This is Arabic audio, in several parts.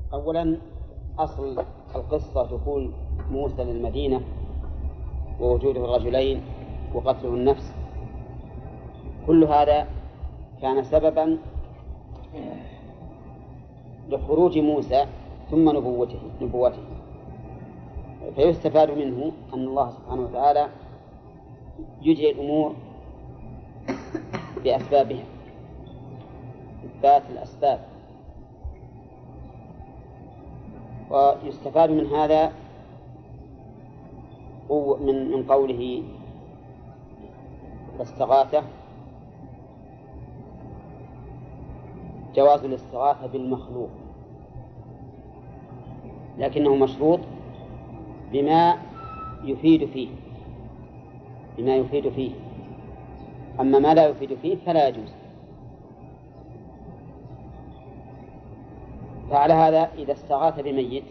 أولا أصل القصة دخول موسى للمدينة ووجوده الرجلين وقتله النفس، كل هذا كان سببا لخروج موسى ثم نبوته. فيستفاد منه أن الله سبحانه وتعالى يجري الأمور بأسبابها، إثبات الأسباب. ويستفاد من هذا من قوله الاستغاثة جواز الاستغاثة بالمخلوق، لكنه مشروط بما يفيد فيه، أما ما لا يفيد فيه فلا يجوز. فعلى هذا إذا استغاث بميت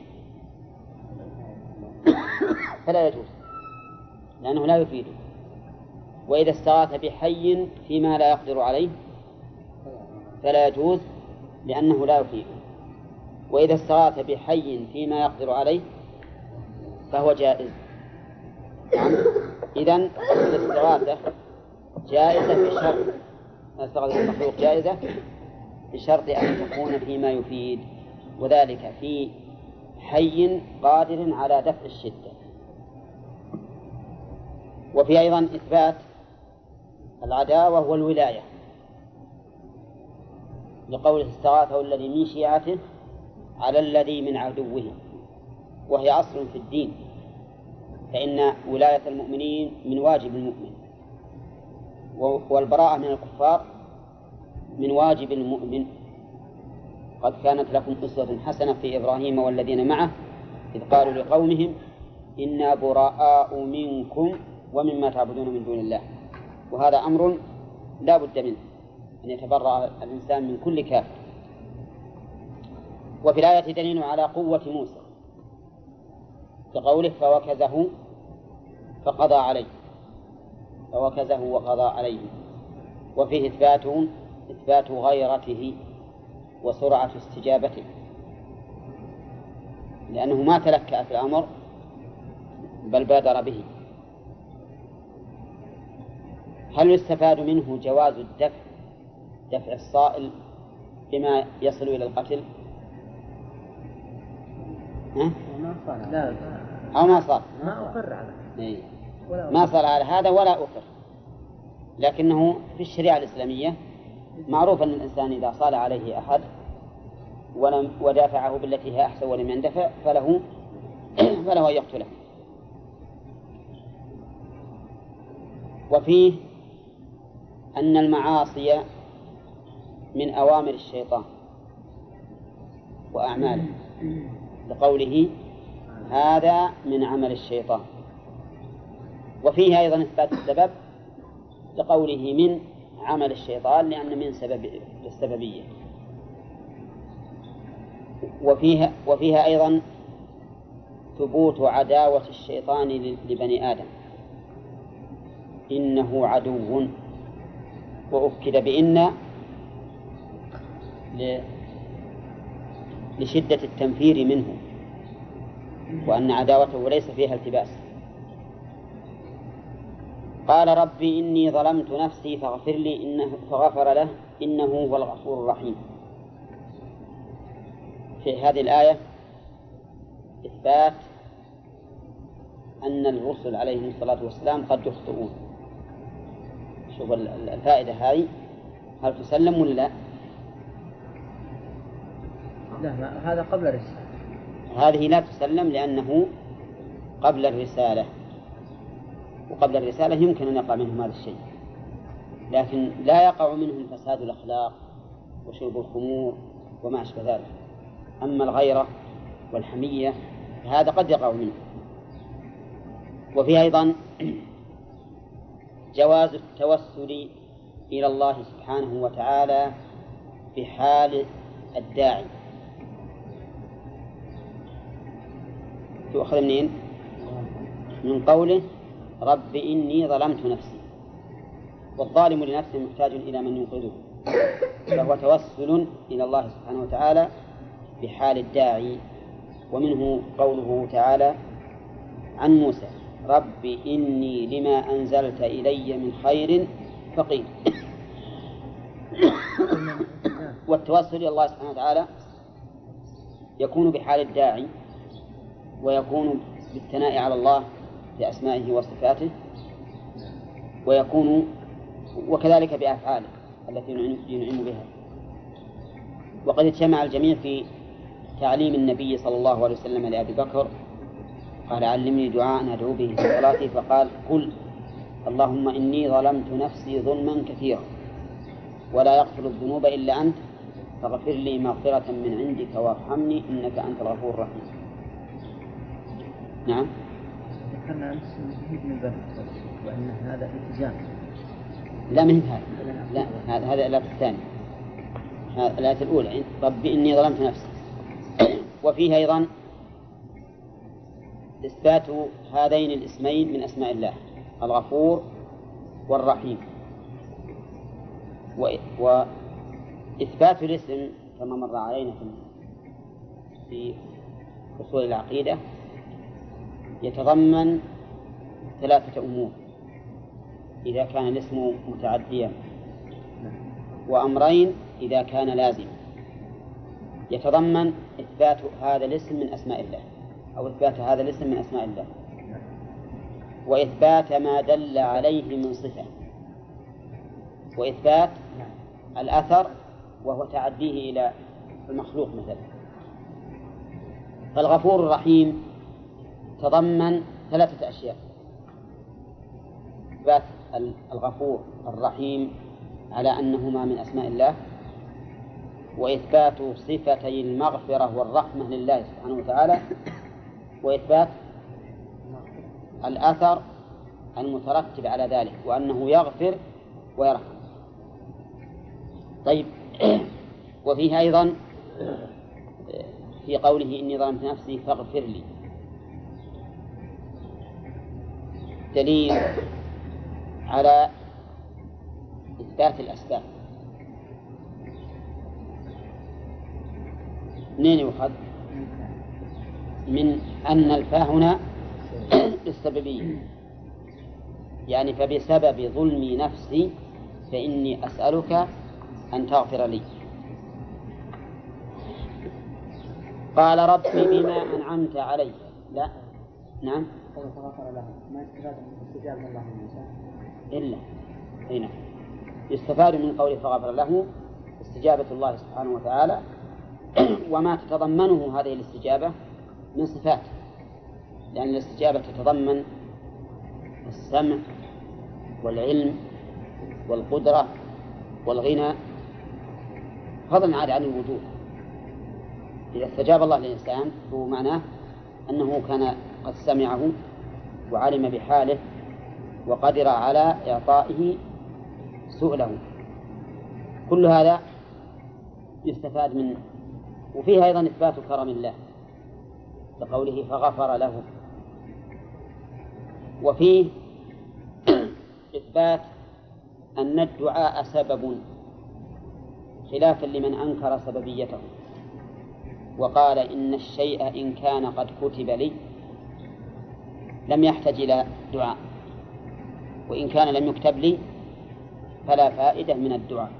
فلا يجوز لأنه لا يفيده، وإذا استغاث بحي فيما لا يقدر عليه فلا يجوز لأنه لا يفيده، وإذا استغاث بحي فيما يقدر عليه فهو جائز. إذن الاستغاثة جائزة بشرط، الاستغاثة بالمخلوق جائزة بشرط أن تكون فيما يفيد، وذلك في حي قادر على دفع الشدة. وفي أيضا إثبات العداوة والولاية، لقوله استغاثه الذي من شيعته على الذي من عدوه، وهي أصل في الدين، فإن ولاية المؤمنين من واجب المؤمن، والبراءة من الكفار من واجب المؤمن. قد كانت لكم أسوة حسنة في إبراهيم والذين معه إذ قالوا لقومهم إنا براء منكم ومما تعبدون من دون الله. وهذا أمر لا بد منه، أن يتبرأ الإنسان من كل كافر. وفي الآية دليل على قوة موسى كقوله فوكزه فقضى عليه، فوكزه وقضى عليه، وفيه إثبات غيرته وسرعة استجابته، لأنه ما تلكأ في الأمر بل بادر به. هل يستفاد منه جواز دفع الصائل بما يصل إلى القتل؟ لا أو ما صار ما أقر على ما صار على هذا ولا أقر، لكنه في الشريعة الإسلامية معروف أن الإنسان إذا صال عليه أحد ودافعه بالتي هي أحسن ولم يندفع فله أن يقتله. وفيه أن المعاصي من أوامر الشيطان وأعماله، لقوله هذا من عمل الشيطان. وفيه أيضا إثبات السبب لقوله من عمل الشيطان، لأن من السببية. وفيها أيضا ثبوت عداوة الشيطان لبني آدم، إنه عدو، وأكد بإن لشدة التنفير منه، وأن عداوته ليس فيها التباس. قال ربي إني ظلمت نفسي فاغفر لي فغفر له إنه هو الغفور الرحيم. في هذه الآية إثبات أن الرسل عليهم الصلاة والسلام قد يخطئون. شوف الفائدة هذه، هل تسلم ولا لا؟ لا، هذا قبل الرسالة. هذه لا تسلم لأنه قبل الرسالة، وقبل الرسالة يمكن أن يقع منهم هذا الشيء، لكن لا يقع منهم فساد الأخلاق وشرب الخمور وما أشبه ذلك. أما الغيرة والحمية فهذا قد يقع منه. وفي أيضا جواز التوسل إلى الله سبحانه وتعالى في حال الداعي. تؤخذ منين؟ من قوله رب إني ظلمت نفسي، والظالم لنفسه محتاج إلى من ينقذه، فهو توسل إلى الله سبحانه وتعالى بحال الداعي. ومنه قوله تعالى عن موسى: رب إني لما أنزلت إلي من خير فقير. والتوسل إلى الله سبحانه وتعالى يكون بحال الداعي، ويكون بالثناء على الله بأسمائه وصفاته، ويكون وكذلك بأفعاله التي ينعم بها. وقد اجتمع الجميع في تعليم النبي صلى الله عليه وسلم لأبي بكر، قال: علمني دعاء أدعو به في صلاتي، فقال: قل اللهم إني ظلمت نفسي ظلما كثيرا ولا يغفر الذنوب إلا أنت فاغفر لي مغفرة من عندك وارحمني إنك أنت الغفور الرحيم. نعم. ذكرنا أمس من الباب وأن هذا التزام. لا، من هذا، لا، هذا الآية الثانية، الآية الأولى: رب إني ظلمت نفسي. وفيه أيضا إثبات هذين الاسمين من أسماء الله: الغفور والرحيم. وإثبات الاسم كما مر علينا في أصول العقيدة يتضمن 3 أمور إذا كان الاسم متعديا، وأمرين إذا كان لازما. يتضمن إثبات هذا الاسم من أسماء الله، أو إثبات هذا الاسم من أسماء الله، وإثبات ما دل عليه من صفة، وإثبات الأثر وهو تعديه إلى المخلوق مثلا. فالغفور الرحيم تضمن 3 أشياء: إثبات الغفور الرحيم على أنهما من أسماء الله، وإثبات صفتي المغفرة والرحمة لله سبحانه وتعالى، وإثبات الأثر المترتب على ذلك وأنه يغفر ويرحم. طيب، وفيه أيضا في قوله إني ظلمت نفسي فاغفر لي دليل على إثبات الأسباب. منين يؤخذ؟ من أن الفاء هنا للسببية، يعني فبسبب ظلمي نفسي فإني أسألك أن تغفر لي. قال ربي بما أنعمت علي. لا، نعم، فغفر له. ما استفاد من استجابة الله موسى إلا هنا يستفاد من قوله فغفر له استجابة الله سبحانه وتعالى وما تتضمنه هذه الاستجابة من صفات، لأن الاستجابة تتضمن السمع والعلم والقدرة والغنى، فضلا عن الوجود. إذا استجاب الله للإنسان هو معناه أنه كان قد سمعه وعلم بحاله وقدر على إعطائه سؤله. كل هذا يستفاد منه. وفيه أيضا إثبات كرم الله بقوله فغفر له. وفيه إثبات أن الدعاء سبب، خلافا لمن أنكر سببيته وقال إن الشيء إن كان قد كتب لي لم يحتاج إلى دعاء، وإن كان لم يكتب لي فلا فائدة من الدعاء.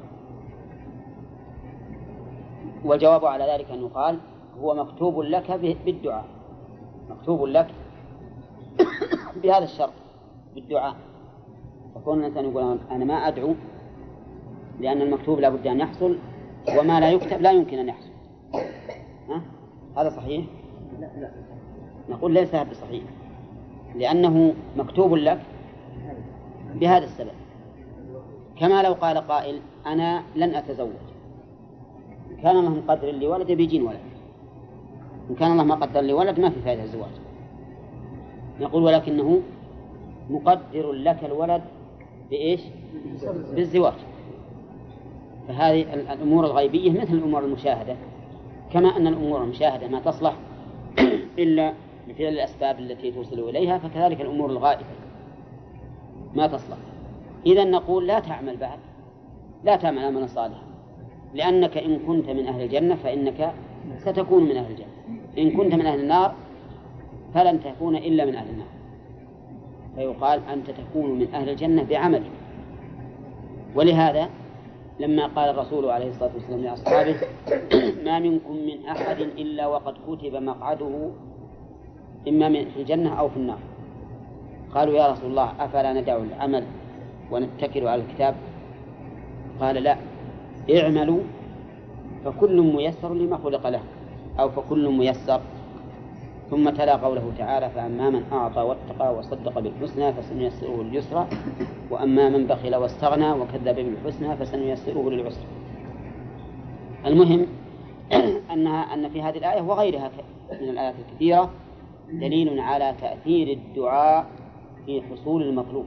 والجواب على ذلك أن يقال هو مكتوب لك بالدعاء، مكتوب لك بهذا الشرط بالدعاء. فكون الإنسان يقول أنا ما أدعو لأن المكتوب لا بد أن يحصل وما لا يكتب لا يمكن أن يحصل، هذا صحيح؟ لا. نقول ليس هذا صحيح، لأنه مكتوب لك بهذا السبب. كما لو قال قائل أنا لن أتزوج، إن كان الله مقدر لي ولد بيجين ولد، إن كان الله ما قدر لي ولد ما في فائدة الزواج. نقول ولكنه مقدر لك الولد بإيش؟ بالزواج. فهذه الأمور الغيبية مثل الأمور المشاهدة، كما أن الأمور المشاهدة ما تصلح إلا بفعل الأسباب التي توصل إليها، فكذلك الأمور الغائبة ما تصلح. إذن نقول لا تعمل بعد، لا تعمل عملا صالحا، لأنك إن كنت من أهل الجنة فإنك ستكون من أهل الجنة. إن كنت من أهل النار فلن تكون إلا من أهل النار، فيقال أنت تكون من أهل الجنة بعملك. ولهذا لما قال الرسول عليه الصلاة والسلام لأصحابه ما منكم من أحد إلا وقد كتب مقعده إما في الجنة أو في النار، قالوا يا رسول الله أفلا ندع العمل ونتكل على الكتاب؟ قال لا، اعملوا فكل ميسر لما خلق له، أو فكل ميسر. ثم تلا قوله تعالى فأما من أعطى واتقى وصدق بالحسنى فسنيسره لليسرى وأما من بخل واستغنى وكذب بالحسنى فسنيسره للعسرى. المهم أن في هذه الآية وغيرها من الآيات الكثيرة دليل على تأثير الدعاء في حصول المطلوب،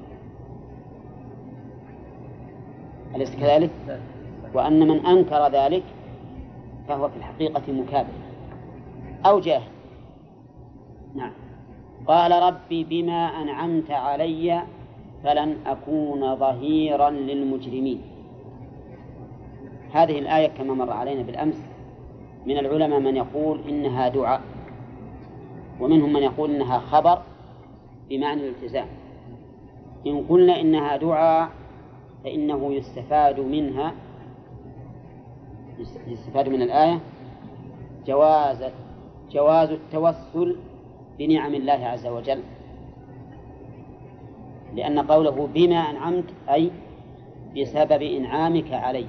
أليس كذلك؟ وأن من أنكر ذلك فهو في الحقيقة مكابر أو جاهل. نعم. قال ربي بما أنعمت علي فلن أكون ظهيرا للمجرمين. هذه الآية كما مر علينا بالأمس من العلماء من يقول إنها دعاء، ومنهم من يقول إنها خبر بمعنى الالتزام. إن قلنا إنها دعاء فإنه يستفاد من الآية جواز التوسل بنعم الله عز وجل، لأن قوله بما أنعمت أي بسبب إنعامك علي.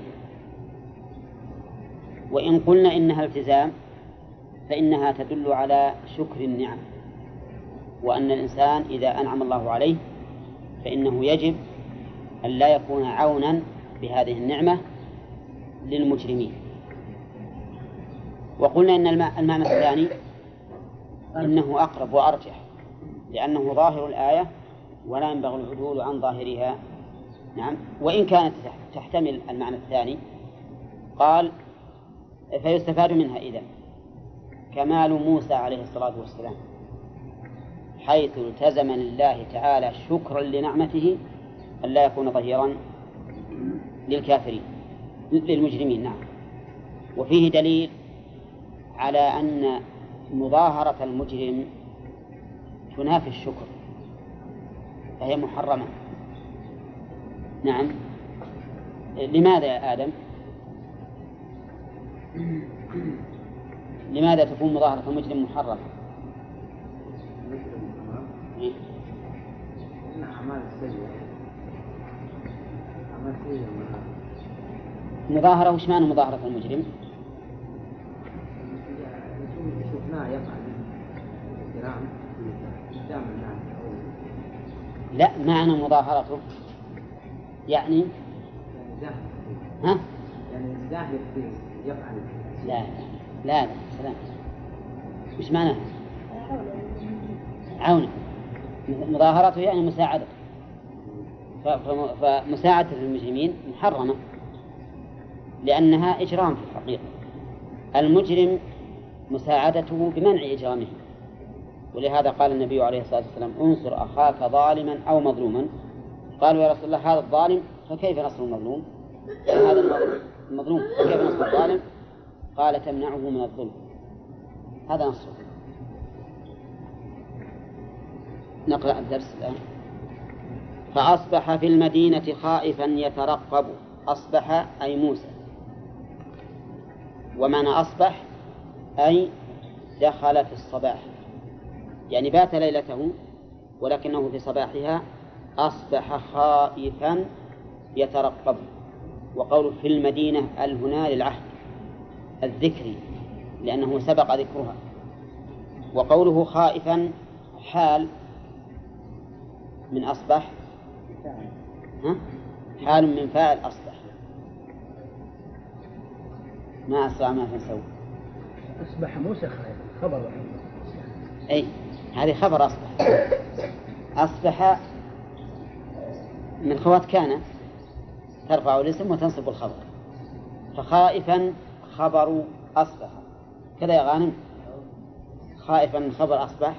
وإن قلنا إنها التزام فإنها تدل على شكر النعم، وأن الإنسان إذا أنعم الله عليه فإنه يجب أن لا يكون عونا بهذه النعمة للمجرمين. وقلنا إن المعنى الثاني إنه أقرب وأرجح، لأنه ظاهر الآية ولا ينبغي العدول عن ظاهرها. نعم. وإن كانت تحتمل المعنى الثاني قال فيستفاد منها إذن كمال موسى عليه الصلاة والسلام حيث التزم لله تعالى شكرا لنعمته أن لا يكون ظهيرا للكافرين للمجرمين. نعم. وفيه دليل على أن مظاهرة المجرم تنافي الشكر فهي محرمة. نعم. لماذا يا آدم؟ لماذا تكون مظاهرة المجرم محرمة؟ مظاهرة وش معنى مظاهرة المجرم؟ لا، معنى مظاهرته يعني ها؟ يعني زاهد يفعل. لا سلام. وش معنى عونه؟ مظاهرته يعني مساعدة، فمساعدة المجرمين محرمة لأنها إجرام في الحقيقة. المجرم مساعدته بمنع إجرامه، ولهذا قال النبي عليه الصلاة والسلام انصر أخاك ظالما أو مظلوما. قالوا يا رسول الله هذا الظالم فكيف نصر المظلوم؟ هذا المظلوم فكيف نصر الظالم؟ قال تمنعه من الظلم، هذا نصره. نقرأ الدرس الآن. فأصبح في المدينة خائفا يترقب. أصبح أي موسى، ومعنى أصبح أي دخل في الصباح، يعني بات ليلته ولكنه في صباحها أصبح خائفا يترقب. وقول في المدينة هنا للعهد الذكري لأنه سبق ذكرها. وقوله خائفا حال من أصبح، حال من فاعل أصبح. ما أسرع ما تنسوا. أصبح موسى خائفا خبر. أي هذه خبر أصبح. أصبح من خوات كان ترفع الاسم وتنصب الخبر، فخائفا خبر أصبح كذا يا غانم. خائفا من خبر أصبح.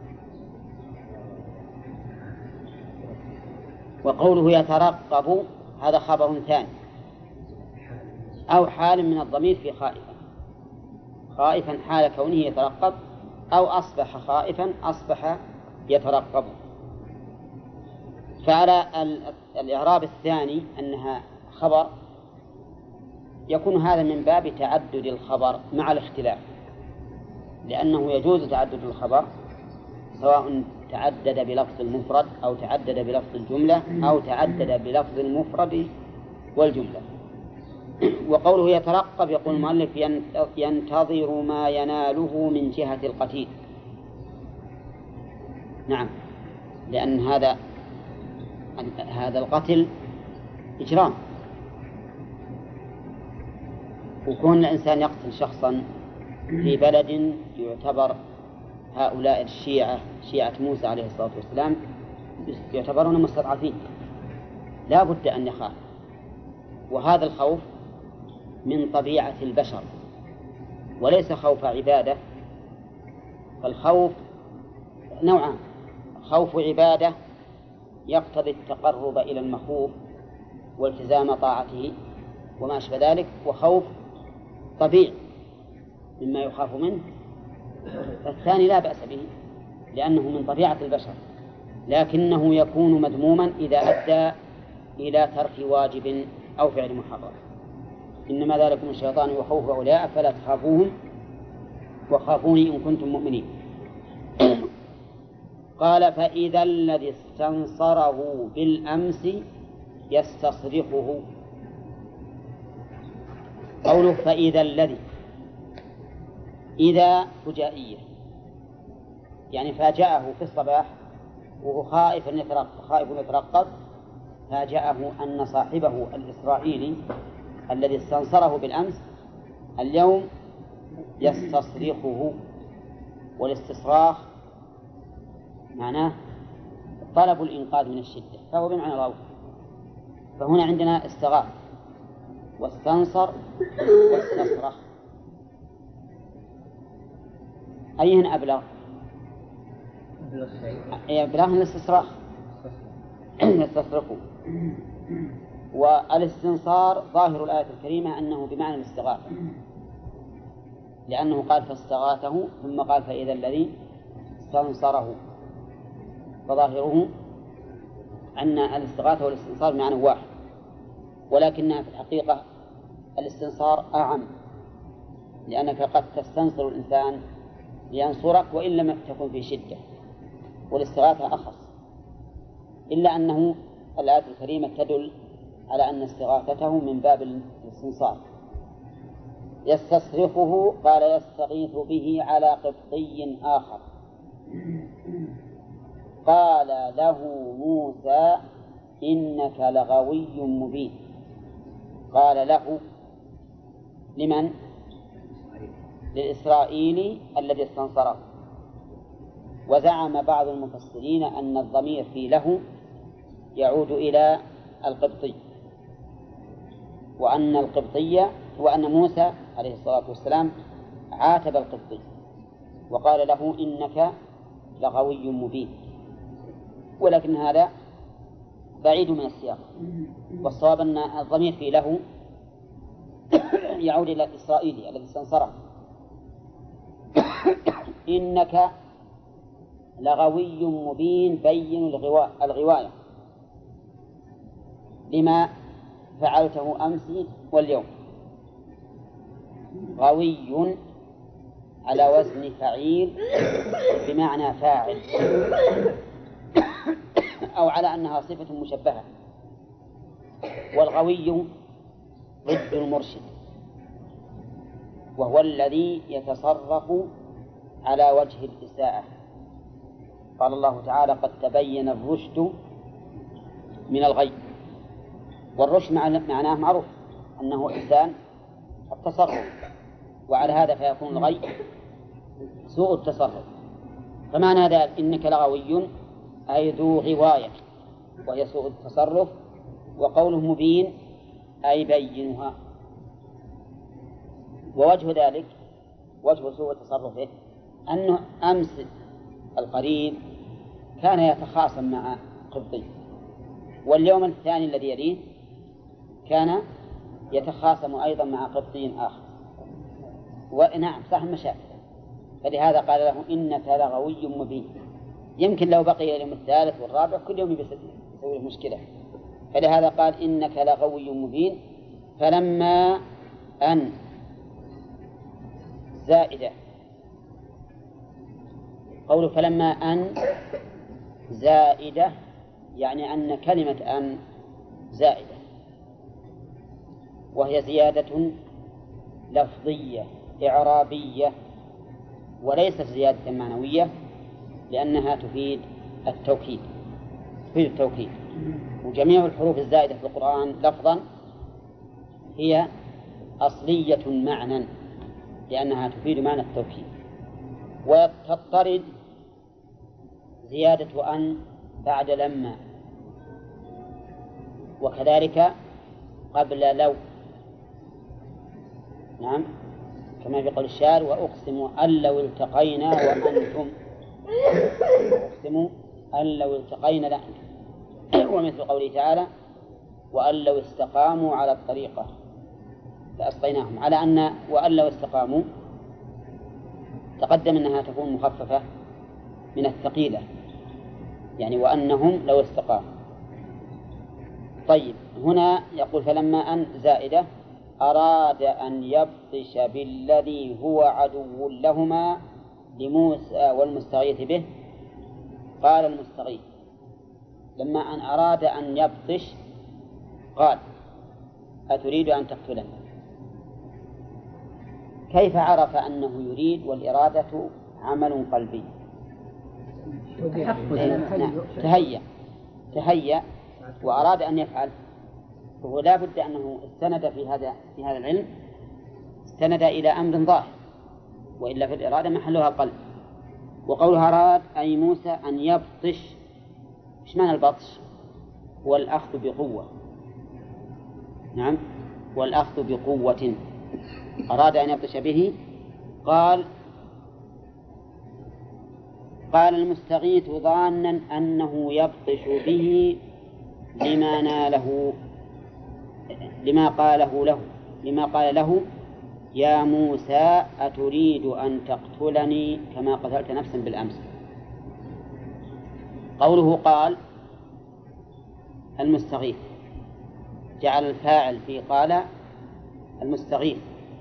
وقوله يترقب هذا خبر ثاني أو حال من الضمير في خائفا. خائفا حال كونه يترقب، أو أصبح خائفا أصبح يترقب. فعلى الإعراب الثاني أنها خبر يكون هذا من باب تعدد الخبر مع الاختلاف، لأنه يجوز تعدد الخبر سواء تعدد بلفظ المفرد أو تعدد بلفظ الجملة أو تعدد بلفظ المفرد والجملة. وقوله يترقب يقول المؤلف ينتظر ما يناله من جهة القتيل. نعم، لأن هذا القتل إجرام، وكون الإنسان يقتل شخصا في بلد يعتبر هؤلاء شيعة موسى عليه الصلاة والسلام يعتبرون مستضعفين، لا بد أن يخاف. وهذا الخوف من طبيعة البشر وليس خوف عبادة، فالخوف نوعان: خوف عبادة يقتضي التقرب إلى المخوف والتزام طاعته وما أشبه ذلك، وخوف طبيعي مما يخاف منه، الثاني لا بأس به لأنه من طبيعة البشر، لكنه يكون مذموما إذا أدى إلى ترك واجب أو فعل محرم. إنما ذلكم الشيطان يخوف أولياء فلا تخافوهم وخافوني إن كنتم مؤمنين. قال فإذا الذي استنصره بالأمس يستصرخه. قوله فإذا الذي، إذا فجائية يعني فاجأه في الصباح وهو خائف يترقب، فاجأه أن صاحبه الإسرائيلي الذي استنصره بالأمس اليوم يستصرخه. والاستصراخ معناه طلب الإنقاذ من الشدة، فهو بمعنى الغوث. فهنا عندنا استغاث واستنصر واستصرخ، أيهن أبلغ؟ أبلغ من الاستصراخ، يستصرخه. والاستنصار ظاهر الآية الكريمة أنه بمعنى الاستغاثة، لأنه قال فاستغاثه ثم قال فإذا الذي استنصره، فظاهره أن الاستغاثة والاستنصار بمعنى واحد، ولكنها في الحقيقة الاستنصار أعم، لأنك قد تستنصر الإنسان لينصرك وإن لم تكن في شدة، والاستغاثة أخص، إلا أنه الآية الكريمة تدل على أن استغاثته من باب الاستنصار. يستصرخه قال يستغيث به على قبطي آخر. قال له موسى إنك لغوي مبين. قال له لمن؟ للإسرائيلي الذي استنصره. وزعم بعض المفسرين أن الضمير في له يعود إلى القبطي، وأن موسى عليه الصلاة والسلام عاتب القبطي وقال له إنك لغوي مبين، ولكن هذا بعيد من السياق، والصواب أن الضمير في له يعود إلى الإسرائيلي الذي استنصره. إنك لغوي مبين بين الغواية لما فعلته أمس واليوم. غوي على وزن فعيل بمعنى فاعل، أو على أنها صفة مشبهة. والغوي ضد المرشد، وهو الذي يتصرف على وجه الإساءة. قال الله تعالى قد تبين الرشد من الغي، والرشد معناه معروف أنه إحسان التصرف، وعلى هذا فيكون الغي سوء التصرف. فمعنى ذلك إنك لغوي أي ذو غواية وهي سوء التصرف، وقوله مبين أي بينها. ووجه ذلك وجه سوء تصرفه أنه أمس القريب كان يتخاصم مع قبطي، واليوم الثاني الذي يليه كان يتخاصم أيضا مع قبطي آخر. ونعم صح مشى، فلهذا قال له إنك لغوي مبين. يمكن لو بقي اليوم الثالث والرابع كل يوم يسوي مشكلة، فلهذا قال إنك لغوي مبين. فلما أن زائدة، قوله فلما أن زائدة يعني أن كلمة أن زائدة، وهي زيادة لفظية إعرابية وليست زيادة معنوية، لأنها تفيد التوكيد. وجميع الحروف الزائدة في القرآن لفظا هي أصلية معنى، لأنها تفيد معنى التوكيد. وتضطرد زيادة أن بعد لما، وكذلك قبل لو. نعم، كما في قول الشاعر وأقسم أن لو التقينا وأنتم، أقسم أن لو التقينا لأنتم. ومثل قوله تعالى وأن لو استقاموا على الطريقة لأسقيناهم، على أن وأن لو استقاموا تقدم أنها تكون مخففة من الثقيلة، يعني وأنهم لو استقاموا. طيب، هنا يقول فلما أن زائدة أراد أن يبطش بالذي هو عدو لهما لموسى والمستغيث به. قال المستغيث لما أن أراد أن يبطش قال أتريد أن تقتلني؟ كيف عرف أنه يريد والإرادة عمل قلبي؟ تهيأ وأراد أن يفعل، فهو لا بد أنه استند في هذا العلم، استند إلى أمر ظاهر، وإلا في الإرادة محلها القلب. وقولها أراد أي موسى أن يبطش. إيش معنى البطش؟ هو الأخذ بقوة. نعم، والأخذ بقوة. أراد أن يبطش به. قال المستغيث ظانا أنه يبطش به لما قال له يا موسى أتريد أن تقتلني كما قتلت نفسا بالأمس. قوله قال المستغيث جعل الفاعل في قال المستغيث،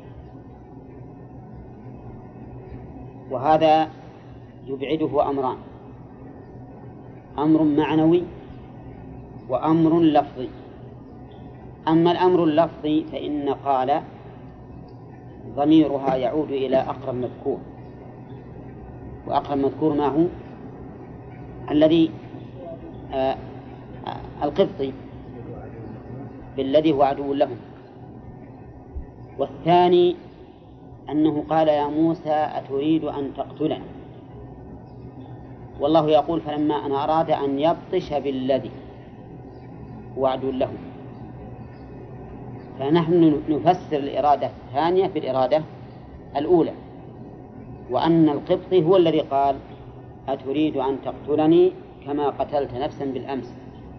وهذا يبعده أمران: أمر معنوي وأمر لفظي. أما الأمر اللفظي فإن قال ضميرها يعود إلى أقرب مذكور، وأقرب مذكور ما هو؟ الذي القبطي بالذي هو عدو لهم. والثاني أنه قال يا موسى أتريد أن تقتلني، والله يقول فلما أن أراد أن يبطش بالذي هو عدو لهم. فنحن نفسر الإرادة الثانية بالإرادة الأولى، وأن القبطي هو الذي قال أتريد أن تقتلني كما قتلت نفسا بالأمس.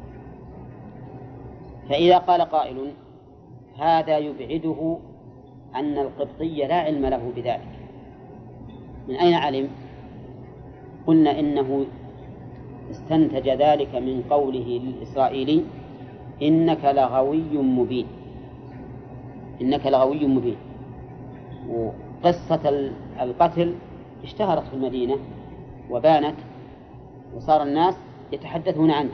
فإذا قال قائل هذا يبعده أن القبطي لا علم له بذلك، من أين علم؟ قلنا إنه استنتج ذلك من قوله للإسرائيلي إنك لغوي مبين. إنك لغوي مبين. وقصة القتل اشتهرت في المدينة وبانت، وصار الناس يتحدثون عنها.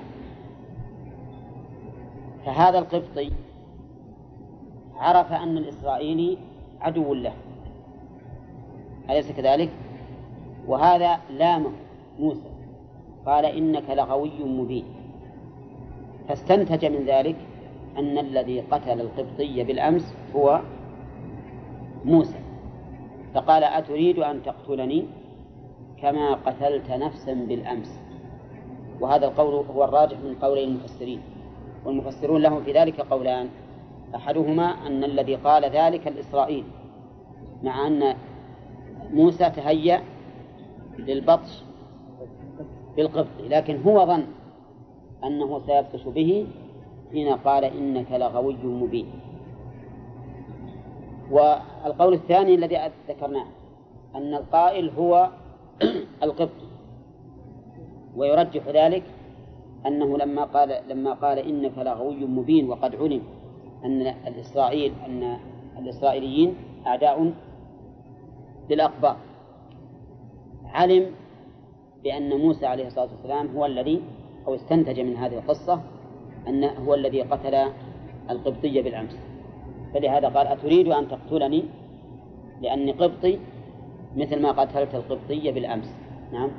فهذا القبطي عرف أن الإسرائيلي عدو له، أليس كذلك؟ وهذا لامه موسى، قال إنك لغوي مبين، فاستنتج من ذلك أن الذي قتل القبطي بالأمس هو موسى، فقال أتريد أن تقتلني كما قتلت نفسا بالأمس. وهذا القول هو الراجح من قولي المفسرين، والمفسرون لهم في ذلك قولان: أحدهما أن الذي قال ذلك الإسرائيل، مع أن موسى تهيأ للبطش بالقبطي، لكن هو ظن أنه سيبطش به حين قال إنك لغوي مبين. والقول الثاني الذي ذكرناه أن القائل هو القبطي، ويرجح ذلك أنه لما قال إنك لغوي مبين وقد علم أن الإسرائيليين أعداء للأقباط، علم بأن موسى عليه الصلاة والسلام هو الذي أو استنتج من هذه القصة أنه هو الذي قتل القبطية بالأمس، فلهذا قال أتريد أن تقتلني لأني قبطي مثل ما قتلت القبطية بالأمس. نعم.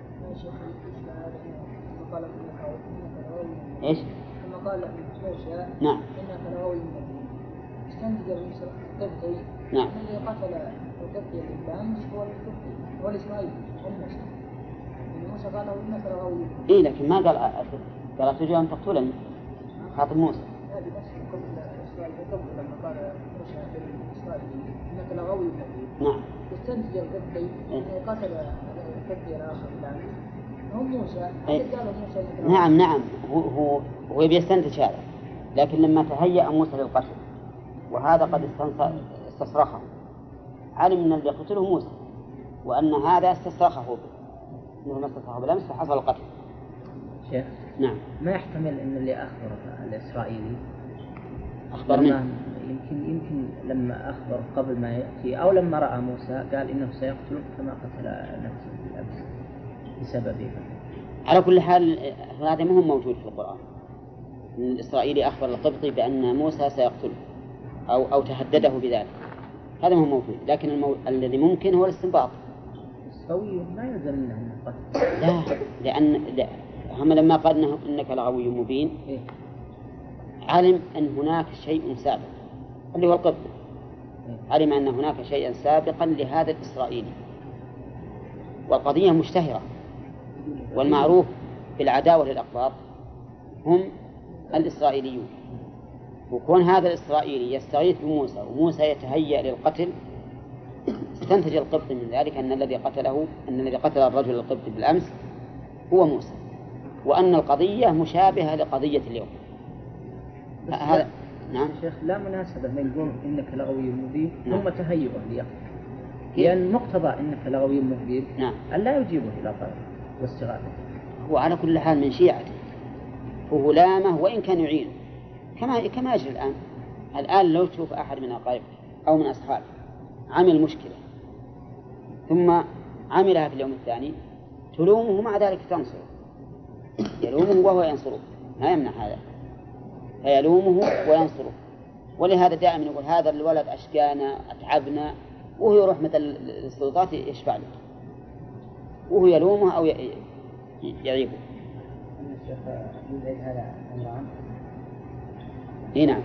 إيش؟ لما قال موسى نعم. إنك لغوي مبين، استنتج القبطي نعم. الذي قتل القبطي بالأمس هو القبطي، هو الإسرائيلي، هو موسى. موسى قال له إنك لغوي مبين. إيه، لكن ما قال أتريد أن تقتلني، خاطب موسى. هذه نفس القبطي لما قال موسى للإسرائيلي إنك لغوي مبين. نعم. استنتج القبطي أنه قتل القبطي الآخر بالأمس هو موسى. نعم هو بيستنتج هذا، لكن لما تهيأ موسى للقتل وهذا قد استصرخه، علم أن اللي يقتله موسى وأن هذا استصرخه مثل ما استصرخه بالأمس فحصل القتل. شيخ. نعم. ما يحتمل أن اللي أخبر الإسرائيلي أخبر منه يمكن لما أخبر قبل ما يأتي أو لما رأى موسى قال إنه سيقتله كما قتل نفسه بالأمس بسببه. على كل حال هذا ما هو موجود في القرآن، إن الإسرائيلي أخبر القبطي بأن موسى سيقتله أو تهدده بذلك، هذا ما هو موجود. لكن الذي ممكن هو الاستنباط. السوي ما يلزم منه القتل. لا، لأن هم لما قال إنك لغوي مبين علم أن هناك شيء سابق اللي هو القبطي، علم أن هناك شيئا سابقا لهذا الإسرائيلي، والقضية مشتهرة، والمعروف بالعداوة للأقباط هم الإسرائيليون. وكون هذا الإسرائيلي يستغيث بموسى وموسى يتهيأ للقتل، استنتج القبط من ذلك أن الذي قتل الرجل القبطي بالأمس هو موسى، وأن القضية مشابهة لقضية اليوم. هذا نعم. شيخ لا مناسبة ما يقول إنك لغوي مبين ثم تهيئه ليقتل، لأن مقتضى إنك لغوي مبين أن لا يجيبه إلى طلب واستغاثته. هو على كل حال من شيعته وهو لامه وإن كان يعين كما يجري الآن لو تشوف أحد من أقاربه أو من أصحابه عمل مشكلة ثم عملها في اليوم الثاني تلومه مع ذلك تنصره، يلومه وهو ينصره، ما يمنع هذا، فيلومه وينصره. ولهذا دائما يقول هذا الولد أشقانا أتعبنا، وهو يروح مثل السلطات يشفع له وهو يلومه أو يعيبه. الشيخ يزعج هذا أمران. نعم.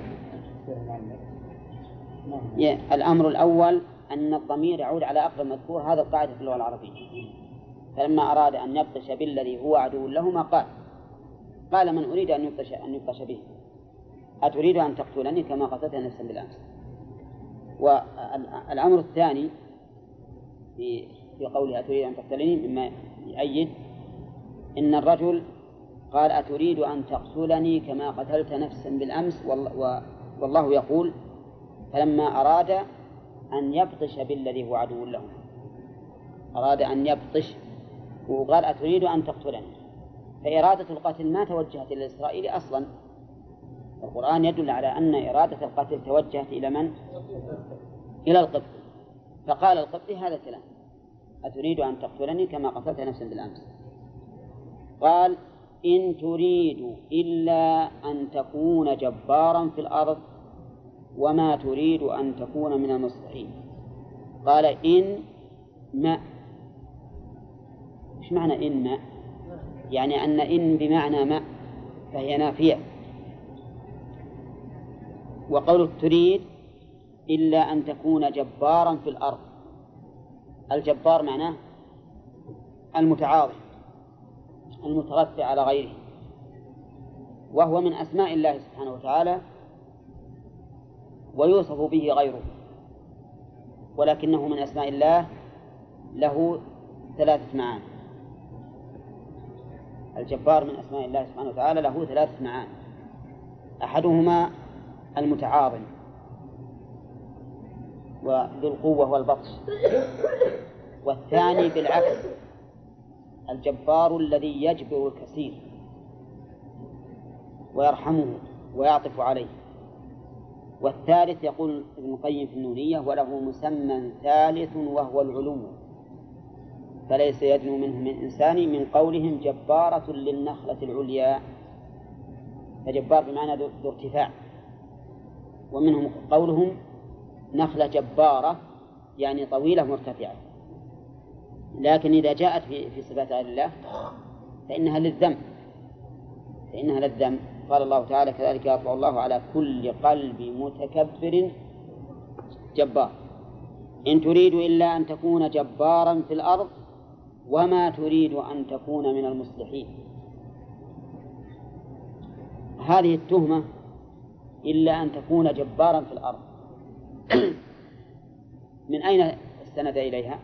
الأمر الأول أن الضمير يعود على أقرب مذكور، هذا القاعدة في اللغة العربية. فلما أراد أن يبطش بالذي هو عدو لهما قال من أريد أن يبطش به أتريد أن تقتلني كما قتلت نفسا بالأمس. والأمر الثاني في قوله أتريد أن تقتلني مما يؤيد إن الرجل قال أتريد أن تقتلني كما قتلت نفسا بالأمس، والله يقول فلما أراد أن يبطش بالذي هو عدو له، أراد أن يبطش وقال أتريد أن تقتلني، فإرادة القتل ما توجهت إلى إسرائيل أصلا. القرآن يدل على أن إرادة القتل توجهت إلى من؟ إلى القبط. فقال القبط هذا الكلام أتريد أن تقتلني كما قتلت نفسا بالأمس. قال إن تريد إلا أن تكون جبارا في الأرض وما تريد أن تكون من المصلحين. قال إن ما، إيش معنى إن ما؟ يعني أن إن بمعنى ما فهي نافية. وقول تريد إلا أن تكون جبارا في الأرض، الجبار معناه المتعاظم المترفع على غيره، وهو من أسماء الله سبحانه وتعالى ويوصف به غيره، ولكنه من أسماء الله له 3 معاني. الجبار من أسماء الله سبحانه وتعالى له 3 معاني، أحدهما المتعاظم وذو القوة والبطش. والثاني بالعكس الجبار الذي يجبر الكثير ويرحمه ويعطف عليه. والثالث يقول ابن القيم في النونية وله مسمى ثالث وهو العلو، فليس يدنو منه من إنسان، من قولهم جبارة للنخلة العليا، فجبار بمعنى ذو ارتفاع، ومنهم قولهم نخلة جبارة يعني طويلة مرتفعة. لكن إذا جاءت في صفات الله فإنها للذم، قال الله تعالى كذلك يطبع الله على كل قلب متكبر جبار. إن تريد إلا أن تكون جبارا في الأرض وما تريد أن تكون من المصلحين. هذه التهمة إلا أن تكون جبارا في الأرض من أين استند إليها؟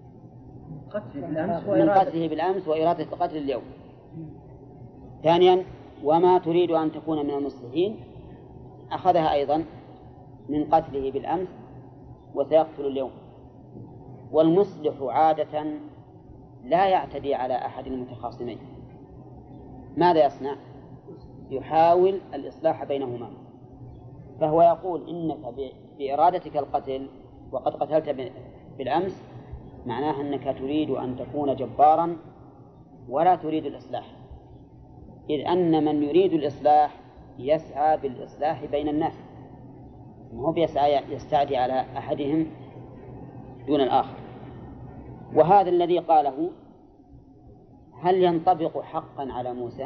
من قتله بالأمس وإرادة القتل اليوم. ثانيا وما تريد أن تكون من المصلحين أخذها أيضا من قتله بالأمس وسيقتل اليوم. والمصلح عادة لا يعتدي على أحد المتخاصمين، ماذا يصنع؟ يحاول الإصلاح بينهما. فهو يقول إنك بإرادتك القتل وقد قتلت بالأمس معناها أنك تريد أن تكون جبارا ولا تريد الإصلاح، إذ أن من يريد الإصلاح يسعى بالإصلاح بين الناس، وهو يستعدي على أحدهم دون الآخر. وهذا الذي قاله هل ينطبق حقا على موسى؟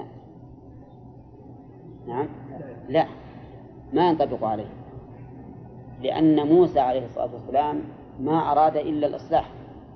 نعم، لا، ما ينطبق عليه، لأن موسى عليه الصلاة والسلام ما أراد إلا الإصلاح،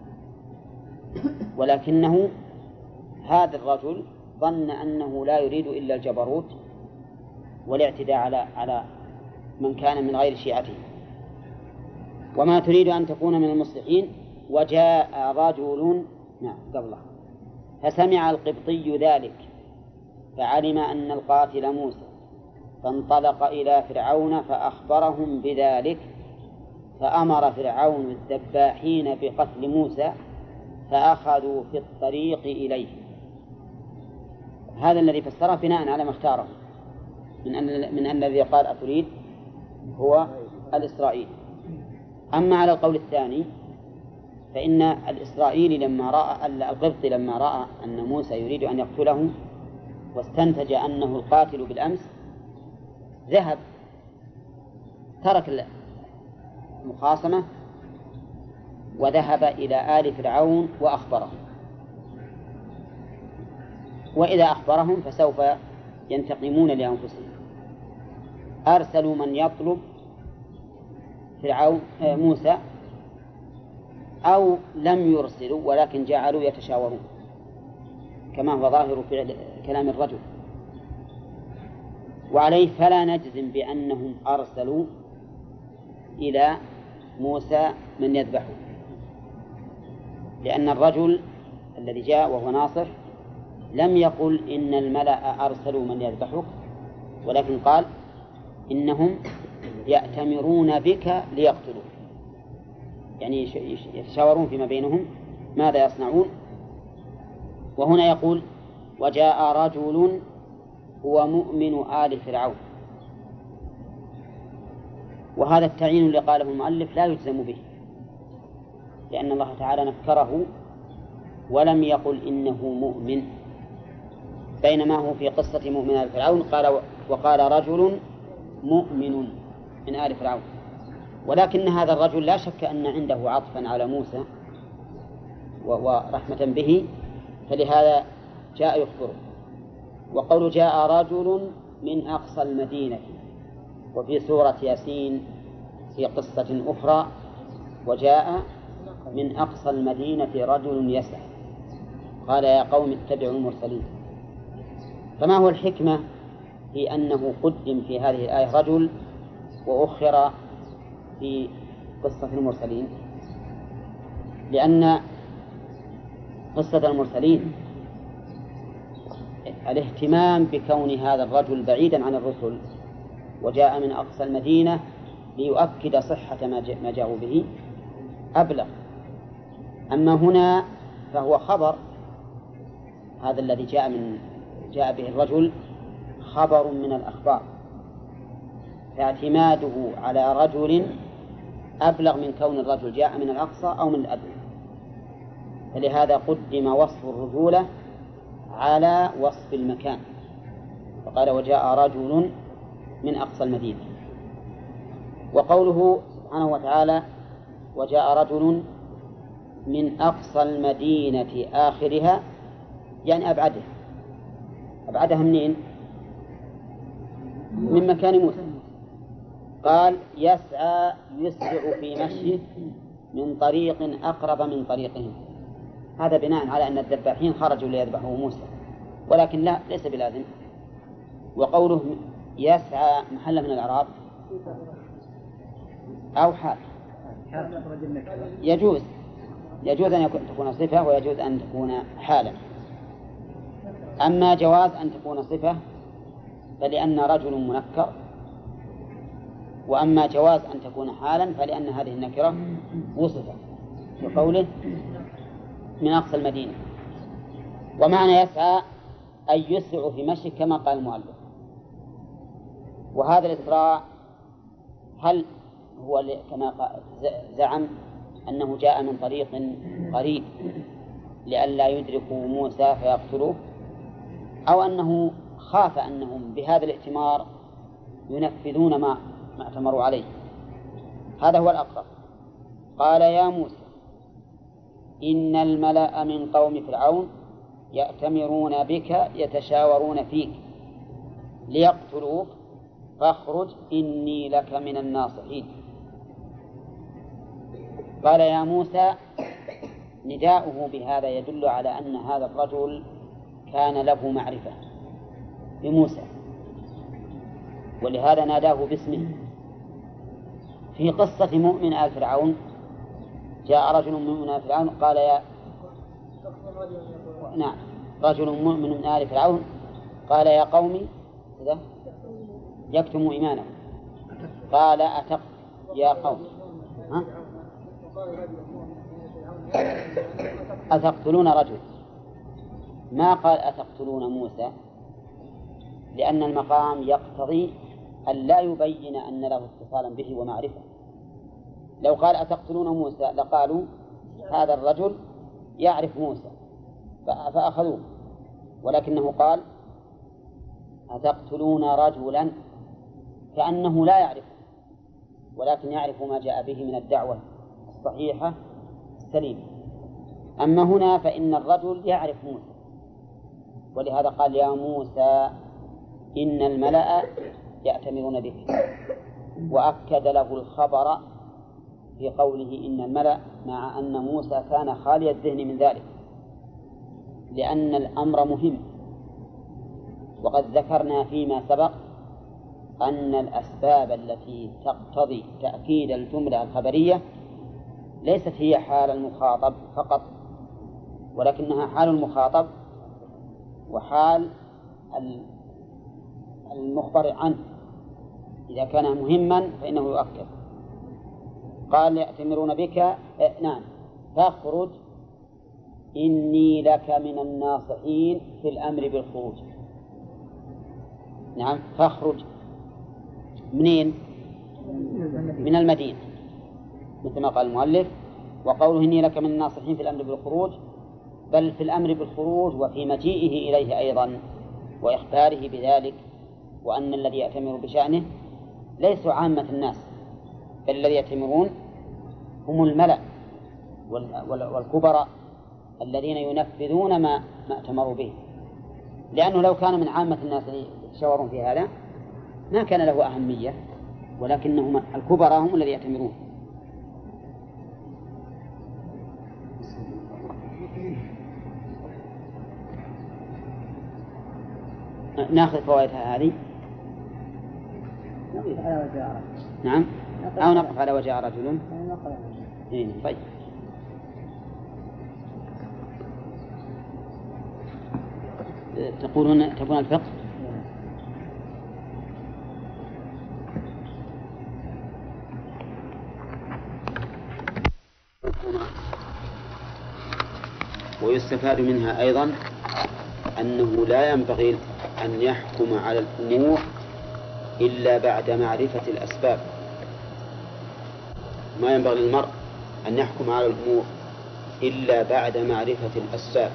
ولكنه هذا الرجل ظن أنه لا يريد إلا الجبروت والاعتداء على من كان من غير شيعته. وما تريد أن تكون من المصلحين. وجاء رجل قبله فسمع القبطي ذلك فعلم أن القاتل موسى، فانطلق إلى فرعون فأخبرهم بذلك، فأمر فرعون الذباحين بقتل موسى فأخذوا في الطريق إليه. هذا الذي فسره بناء على ما اختاره من أن الذي قال أتريد هو الإسرائيلي. أما على القول الثاني فإن الإسرائيلي لما رأى القبطي لما رأى أن موسى يريد أن يقتله واستنتج أنه القاتل بالأمس ذهب ترك المخاصمة وذهب إلى آل فرعون وأخبرهم، وإذا أخبرهم فسوف ينتقمون لأنفسهم. أرسلوا من يطلب فرعون موسى أو لم يرسلوا ولكن جعلوا يتشاورون كما هو ظاهر في كلام الرجل. وعليه فلا نجزم بأنهم أرسلوا إلى موسى من يذبحه، لأن الرجل الذي جاء وهو ناصح لم يقل إن الملأ أرسلوا من يذبحك، ولكن قال إنهم يأتمرون بك ليقتلوك، يعني يتشاورون فيما بينهم ماذا يصنعون. وهنا يقول وجاء رجل هو مؤمن آل فرعون، وهذا التعيين اللي قاله المؤلف لا يجزم به، لأن الله تعالى نكره ولم يقل إنه مؤمن، بينما هو في قصة مؤمن آل فرعون وقال رجل مؤمن من آل فرعون. ولكن هذا الرجل لا شك أن عنده عطفا على موسى ورحمة به، فلهذا جاء يخبره. وقول جاء رجل من أقصى المدينة، وفي سورة ياسين في قصة أخرى وجاء من أقصى المدينة رجل يسعى قال يا قوم اتبعوا المرسلين. فما هو الحكمة في أنه قدم في هذه الآية رجل وأخر في قصة المرسلين؟ لأن قصة المرسلين الاهتمام بكون هذا الرجل بعيدا عن الرسل وجاء من أقصى المدينة ليؤكد صحة ما جاءوا به أبلغ. أما هنا فهو خبر، هذا الذي جاء به الرجل خبر من الأخبار، فاعتماده على رجل أبلغ من كون الرجل جاء من الأقصى أو من الأدنى، فلهذا قدم وصف الرجولة على وصف المكان، فقال وجاء رجل من أقصى المدينة. وقوله سبحانه وتعالى وجاء رجل من أقصى المدينة آخرها، يعني أبعدها منين؟ من مكان موسى. قال يسعى يسرع في مشيه من طريق أقرب من طريقهم، هذا بناء على أن الذباحين خرجوا ليذبحوا موسى، ولكن لا، ليس بلازم. وقوله يسعى محل من الإعراب أو حال، يجوز أن تكون صفة ويجوز أن تكون حالا. أما جواز أن تكون صفة فلأن رجل منكر، وأما جواز أن تكون حالا فلأن هذه النكرة وصفة بقوله من أقصى المدينة. ومعنى يسعى أي يسرع في مشي كما قال المؤلف. وهذا الإسراع هل هو كما زعم أنه جاء من طريق قريب لئلا يدركوا موسى فيقتلوه، أو أنه خاف أنهم بهذا الائتمار ينفذون ما اعتمروا عليه؟ هذا هو الأقرب. قال يا موسى إن الملأ من قوم فرعون يأتمرون بك يتشاورون فيك ليقتلوك فاخرج إني لك من الناصحين. قال يا موسى، نداؤه بهذا يدل على أن هذا الرجل كان له معرفة بموسى، ولهذا ناداه باسمه. في قصة مؤمن آل فرعون جاء رجل مؤمن آل فرعون قال رجل مؤمن من آل فرعون قال يا قوم يكتم إيمانه، قال يا قوم أتقتلون رجل، ما قال أتقتلون موسى، لأن المقام يقتضي أن لا يبين أن له اتصالا به ومعرفة. لو قال أتقتلون موسى لقالوا هذا الرجل يعرف موسى فأخذوه، ولكنه قال أتقتلون رجلا كأنه لا يعرف، ولكن يعرف ما جاء به من الدعوة الصحيحة السليمة. أما هنا فإن الرجل يعرف موسى، ولهذا قال يا موسى إن الملأ يأتمرون بك، وأكد له الخبر في قوله إن الملأ، مع أن موسى كان خالي الذهن من ذلك، لأن الأمر مهم. وقد ذكرنا فيما سبق أن الأسباب التي تقتضي تأكيد الجملة الخبرية ليست هي حال المخاطب فقط، ولكنها حال المخاطب وحال المخبر عنه. إذا كان مهما فإنه يؤكد. قال يأتمرون بك فاخرج إني لك من الناصحين في الأمر بالخروج. فاخرج منين؟ من المدينة، مثل ما قال المؤلف. وقوله إني لك من الناصحين في الأمر بالخروج، بل في الأمر بالخروج وفي مجيئه إليه أيضا وإخباره بذلك، وأن الذي يأتمر بشأنه ليسوا عامة الناس، بل الذي يأتمرون هم الملأ والكبراء الذين ينفذون ما أتمروا به، لأنه لو كان من عامة الناس يتشاورون في هذا ما كان له أهمية، ولكنهم الكبراء هم الذين يأتمرون. ناخذ فوائدها هذه. نعم، أو نقف على وجاء رجل. طيب. تقولون الفقه ويستفاد منها أيضا أنه لا ينبغي أن يحكم على الأمور إلا بعد معرفة الأسباب. ما ينبغي للمرء أن يحكم على الأمور إلا بعد معرفة الأسباب.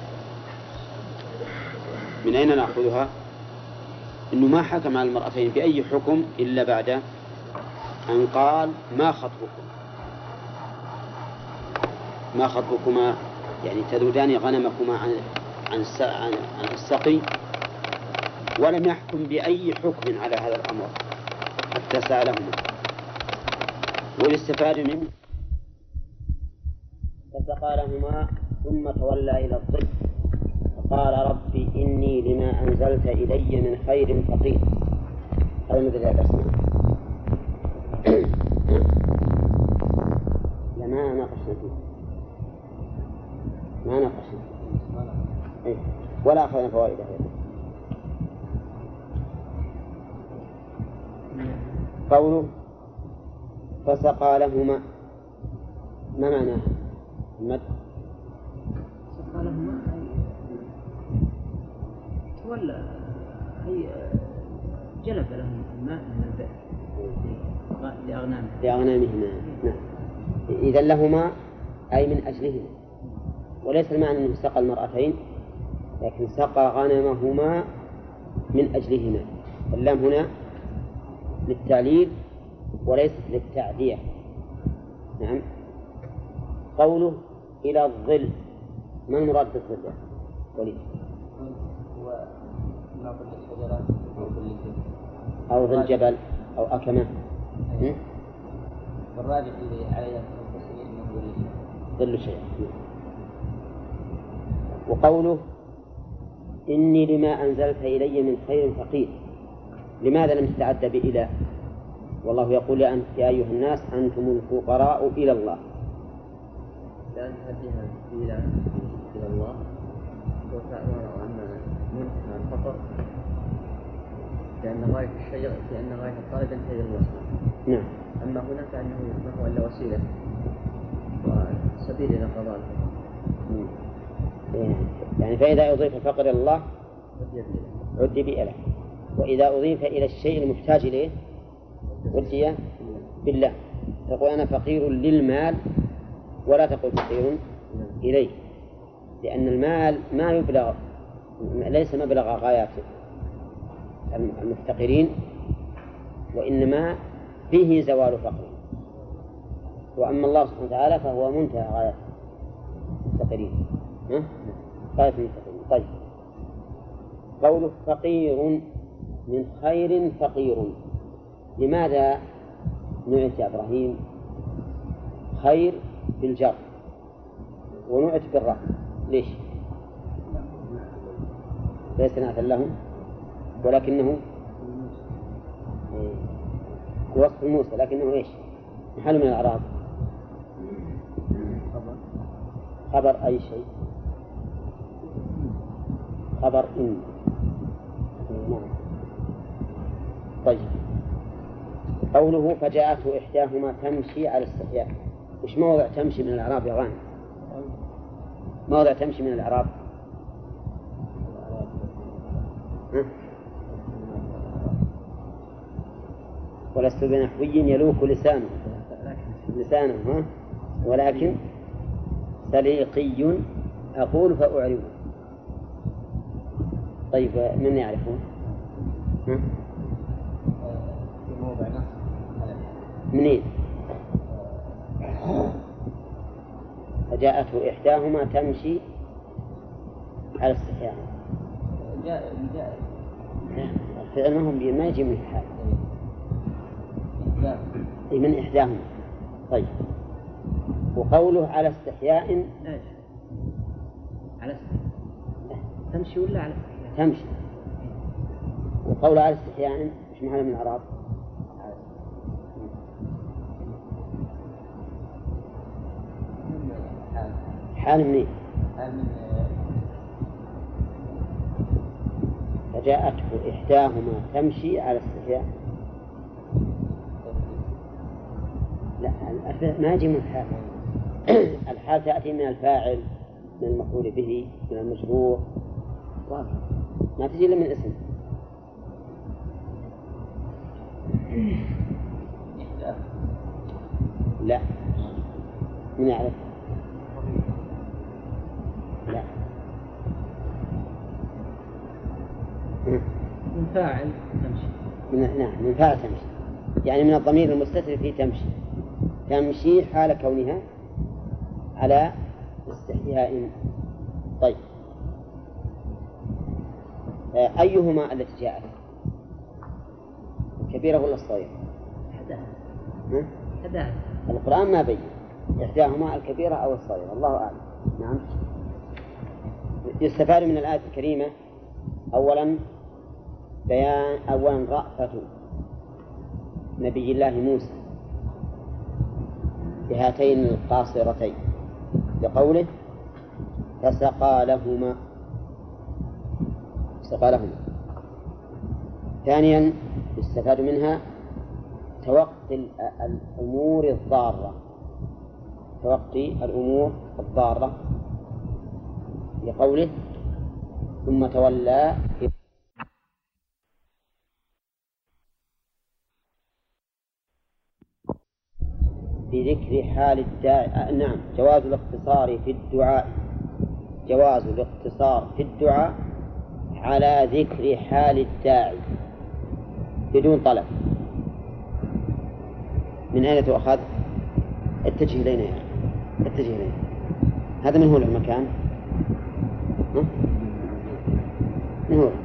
من أين نأخذها؟ إنه ما حكم على المرأتين بأي حكم إلا بعد أن قال ما خطبكم، ما خطبكما، يعني تذودان غنمكما عن السقي، ولم يحكم بأي حكم على هذا الأمر حتى سألهما. والاستفاد منه فسقى لهما ثم تولى إلى الظل فقال ربي إني لما أنزلت إلي من خير فقير. هذا مثل الأسماء. لما ناقشنا فيه، ما ناقشنا ولا أخذنا فوائد هذا. قوله فسقى لهما ما معناه؟ سقى لهما تولى هي جلب لهم الماء من البئر لأغنامهما. نعم. إذا لهما أي من أجلهما، وليس المعنى أنه سقى المرأتين، لكن سقى غنمهما من أجلهما. اللام هنا للتعليل وليست للتعدية. نعم. قوله إلى الظل، ما المراد بالظل؟ وليد أو ظل جبل أو أكمة. والراجح اللي عليها المفسرين انه ظل شيء. وقوله إني لما أنزلت إلي من خير فقير، لماذا لم تتعد بإله؟ والله يقول يا أيها الناس أنتم الفقراء إلى الله. لأن هذه إلى الله وتأمر عن منتهى الفقر، لأن غاية الشيء، لأن غاية الطالب ينتهي الوصول. نعم. أما هنا فإنه ما هو إلا وسيلة وسبيل إلى قضاء. يعني فإذا أضيف الفقر إلى الله عد بإله، وإذا أضيف إلى الشيء المحتاج إليه عد بالله. تقول أنا فقير للمال ولا تقول فقير إليه، لأن المال ما يبلغ، ليس مبلغ غايات المفتقرين، وإنما فيه زوال فقر. وأما الله سبحانه وتعالى فهو منتهى غاية المفتقرين. غاية المفتقرين. طيب. قوله فقير من خير فقير، لماذا نعت يا إبراهيم خير بالجر ونعت بالرفع؟ ليش؟ ليس نعتا لهم ولكنه وصف موسى، لكنه إيش؟ محل من الأعراب. خبر أي شيء؟ خبر إن. نعم. طيب. قوله فجاءته إحداهما تمشي على استحياء، وش موضع تمشي من الأعراب يا غانم؟ موضع تمشي من الأعراب؟ ولست بنحوي يلوك لسانه ولكن سليقي أقول فأعرض. طيب من يعرفون؟ منين؟ فجاءته إحداهما تمشي على استحياء. الفعل ما يجي من الحال، من إحداهما. طيب. وقوله على استحياء، على استحياء تمشي ولا على استحياء؟ تمشي. وقوله على استحياء مش محل من الأعراب؟ حال منين؟ فجاءته إحداهما تمشي على استحياء. لا، ما يجي من الحال. الحال تأتي من الفاعل من المفعول به من المجرور واضح، ما تجي إلا من اسم. لا، من يعرف؟ لا، من فاعل تمشي. نعم، من فاعل تمشي، يعني من الضمير المستتر فيه تمشي، تمشي حال كونها على استحياء. طيب، أيهما التي جاءت، الكبيرة ولا الصغيرة؟ حداها. القرآن ما بين إحداهما الكبيرة أو الصغيرة، الله أعلم. نعم. يستفاد من الآية الكريمة أولا رأفة نبي الله موسى بهاتين القاصرتين بقوله فسقى لهما. ثانيا يستفاد منها توقي الأمور الضارة لقوله ثم تولى بذكر حال الداعي. نعم، جواز الاقتصار في الدعاء على ذكر حال الداعي بدون طلب. من أين تؤخذ؟ اتجه إلينا، هذا من هو المكان؟ من هو؟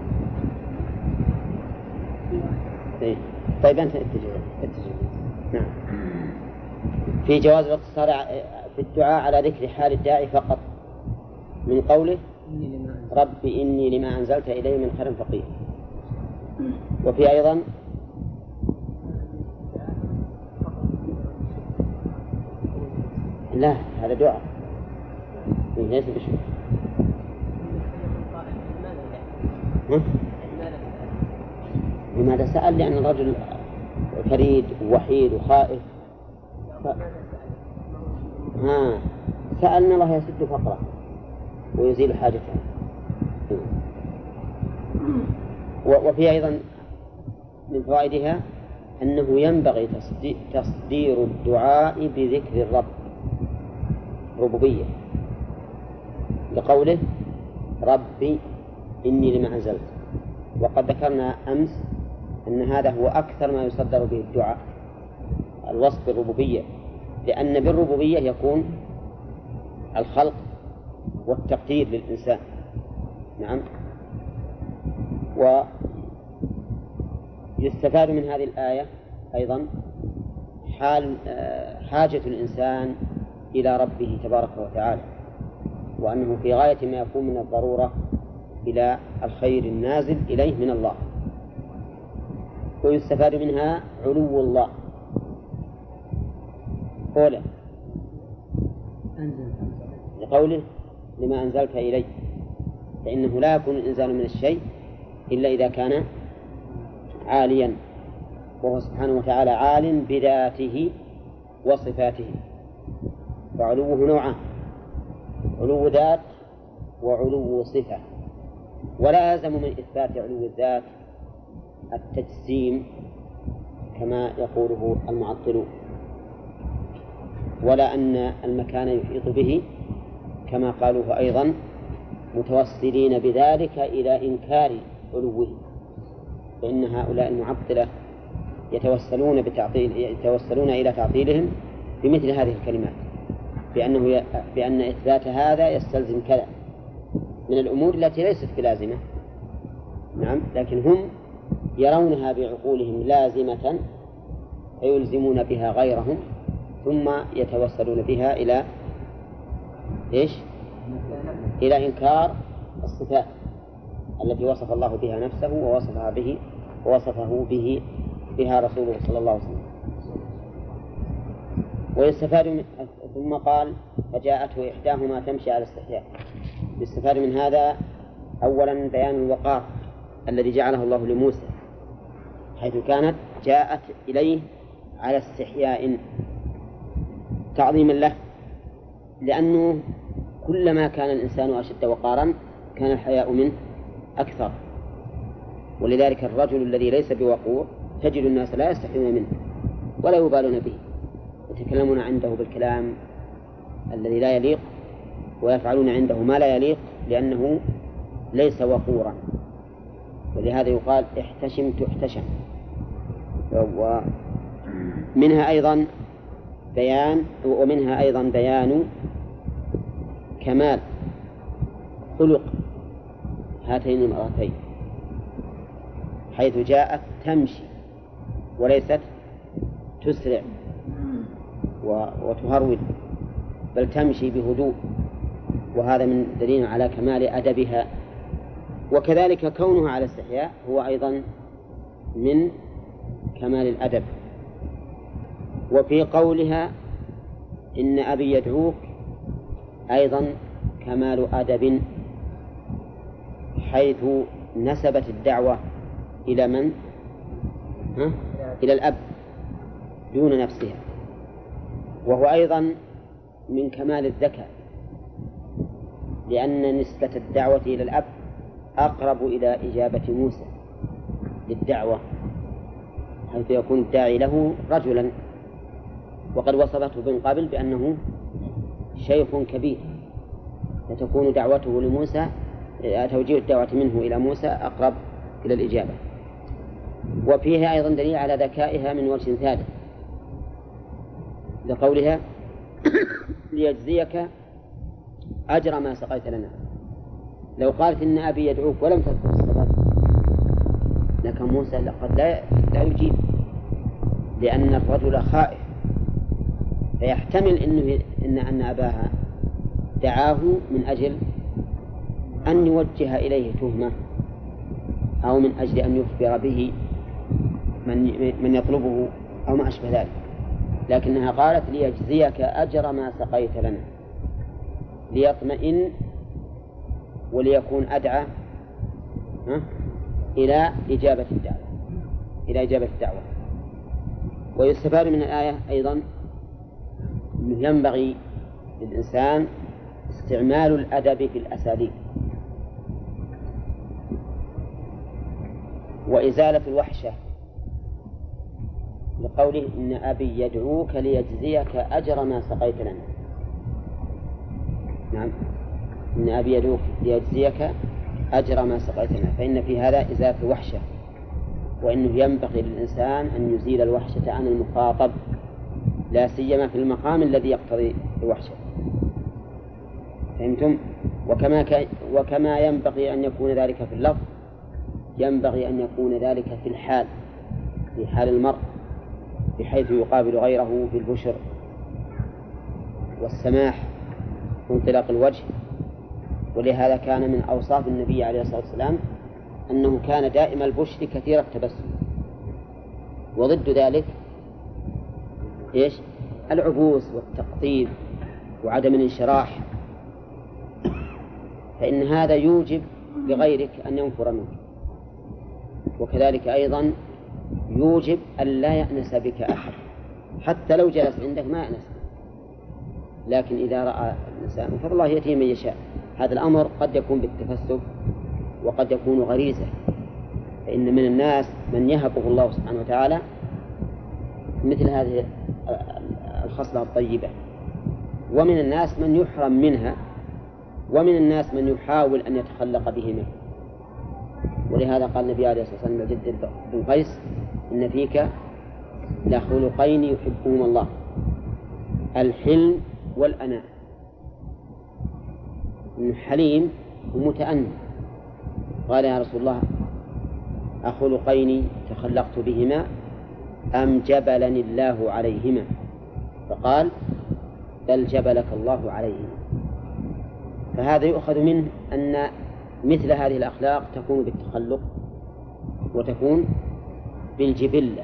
إيه؟ طيب أنت اتجه. نعم، في جواز الاقتصار في الدعاء على ذكر حال الداعي فقط من قوله رب إني لما أنزلت إلي من خير فقير. وفي أيضا لا، هذا دعاء ليس بشيء. لماذا سأل؟ لأن الرجل فريد ووحيد وخائف. سألنا الله يسد فقره ويزيل حاجته. وفي أيضا من فوائدها أنه ينبغي تصدير الدعاء بذكر الرب ربوبية لقوله ربي إني لما أنزلت. وقد ذكرنا أمس أن هذا هو أكثر ما يصدر به الدعاء، الوصف بالربوبية، لأن بالربوبية يكون الخلق والتقدير للإنسان. نعم. ويستفاد من هذه الآية أيضا حاجة الإنسان إلى ربه تبارك وتعالى، وأنه في غاية ما يكون من الضرورة إلى الخير النازل إليه من الله. ويستفاد منها علو الله. قوله لقوله لما أنزلت إلي، فإنه لا يكون الإنزال من الشيء إلا إذا كان عاليا، وهو سبحانه وتعالى عال بذاته وصفاته. وعلوه نوعان: علو ذات وعلو صفة. ولا يلزم من إثبات علو الذات التجسيم كما يقوله المعطلون، ولا أن المكان يحيط به كما قالوه أيضا، متوسلين بذلك إلى إنكار علوه. فإن هؤلاء المعطلة يتوسلون إلى تعطيلهم بمثل هذه الكلمات، بأن إثبات هذا يستلزم كذا من الأمور التي ليست بلازمة. نعم، لكن هم يرونها بعقولهم لازمة فيلزمون بها غيرهم، ثم يتوسلون بها إلى إيش؟ إلى إنكار الصفات التي وصف الله بها نفسه ووصفه بها رسوله صلى الله عليه وسلم. ويستفاد ثم قال فجاءته إحداهما تمشي على استحياء. يستفاد من هذا أولا بيان الوقار الذي جعله الله لموسى، حيث كانت جاءت إليه على استحياء تعظيما له، لأنه كلما كان الإنسان أشد وقارا كان الحياء منه أكثر. ولذلك الرجل الذي ليس بوقور تجد الناس لا يستحيون منه ولا يبالون به، يتكلمون عنده بالكلام الذي لا يليق ويفعلون عنده ما لا يليق لأنه ليس وقورا. ولهذا يقال احتشم تحتشم. ومنها أيضا بيان كمال خلق هاتين المرأتين، حيث جاءت تمشي وليست تسرع وتهرول، بل تمشي بهدوء، وهذا من دليل على كمال أدبها. وكذلك كونها على استحياء هو أيضا من كمال الأدب. وفي قولها إن أبي يدعوك أيضا كمال أدب، حيث نسبت الدعوة إلى من؟ إلى الأب دون نفسها. وهو أيضا من كمال الذكاء، لأن نسبة الدعوة إلى الأب أقرب إلى إجابة موسى للدعوة، حيث يكون الداعي له رجلا، وقد وصفته بن قابل بأنه شيخ كبير، فتكون دعوته لموسى، توجيه الدعوة منه إلى موسى أقرب إلى الإجابة. وفيها أيضا دليل على ذكائها من وجه ثالث، لقولها ليجزيك أجر ما سقيت لنا. لو قالت إن أبي يدعوك ولم تذكر السبب لكن موسى لقد لا يجيب، لأن الرجل خائف، فيحتمل أن أباها دعاه من أجل أن يوجه إليه تهمة، أو من أجل أن يخبر به من يطلبه أو ما أشبه ذلك. لكنها قالت ليجزيك أجر ما سقيت لنا، ليطمئن وليكون أدعى إلى إجابة الدعوة. ويستفاد من الآية أيضا أنه ينبغي للإنسان استعمال الأدب في الأساليب، وإزالة الوحشة، لقوله إن أبي يدعوك ليجزيك أجر ما سقيت لنا. نعم، إن أبي يدعوك ليجزيك أجر ما سقيت لنا، فإن في هذا إزالة الوحشة، وإنه ينبغي للإنسان أن يزيل الوحشة عن المخاطب، لا سيما في المقام الذي يقتضي الوحشة. فهمتم؟ وكما ينبغي أن يكون ذلك في اللفظ ينبغي أن يكون ذلك في الحال، في حال المرء، بحيث يقابل غيره بالبشر والسماح وانطلاق الوجه. ولهذا كان من أوصاف النبي عليه الصلاة والسلام أنه كان دائم البشر كثير التبسم، وضد ذلك إيش؟ العبوس والتقطيب وعدم الانشراح، فإن هذا يوجب لغيرك أن ينفر منك، وكذلك أيضا يوجب أن لا يأنس بك أحد، حتى لو جلس عندك ما يأنس، لكن إذا رأى الإنسان فالله يأتي من يشاء. هذا الأمر قد يكون بالتفسد وقد يكون غريزة، فإن من الناس من يهبه الله سبحانه وتعالى مثل هذه الخصلة الطيبة، ومن الناس من يحرم منها، ومن الناس من يحاول أن يتخلق بهما. ولهذا قال النبي عليه الصلاة والسلام لجد بن قيس إن فيك لخلقين يحبهما الله، الحلم والأناء. حليم ومتأني. قال يا رسول الله أخلقين تخلقت بهما أم جبلني الله عليهما؟ فقال بل جبلك الله عليهما. فهذا يؤخذ منه أن مثل هذه الأخلاق تكون بالتخلق وتكون بالجبلة.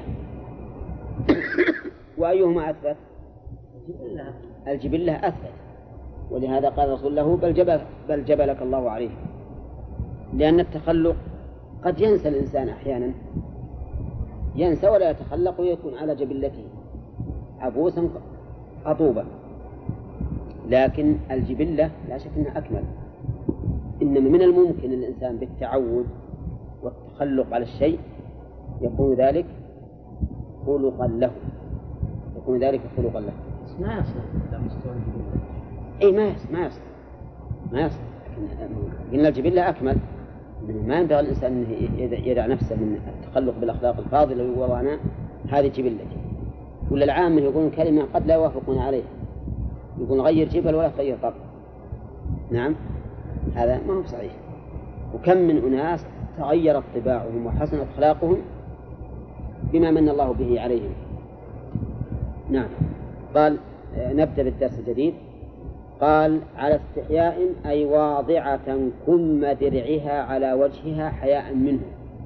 وأيهما أثبت؟ الجبلة أثبت، ولهذا قال رسول الله بل جبلك الله عليه، لأن التخلق قد ينسى الإنسان أحيانا، ينسى ولا يتخلق ويكون على جبلته عبوسا قطوبا. لكن الجبلة لا شك أنها أكمل. إنما من الممكن الإنسان بالتعود والتخلق على الشيء يكون ذلك خلقا له، يكون ذلك خلقا له. ما يصلح إلى مستوى الجبلة. أي ما يصلح. قلنا الجبلة أكمل. ما ينبغي الإنسان أن يدع نفسه من التخلق بالأخلاق الفاضلة ويقول هذه جبلتي. ولا العامة يقولون كلمة قد لا يوافقون عليها، يقولون غير جبل ولا تغير طبع. نعم، هذا ما هو صحيح. وكم من أناس تغيرت طباعهم وحسنت أخلاقهم بما من الله به عليهم. نعم. قال نبدأ بالدرس الجديد. قال على استحياء أي واضعة كم درعها على وجهها حياء منه.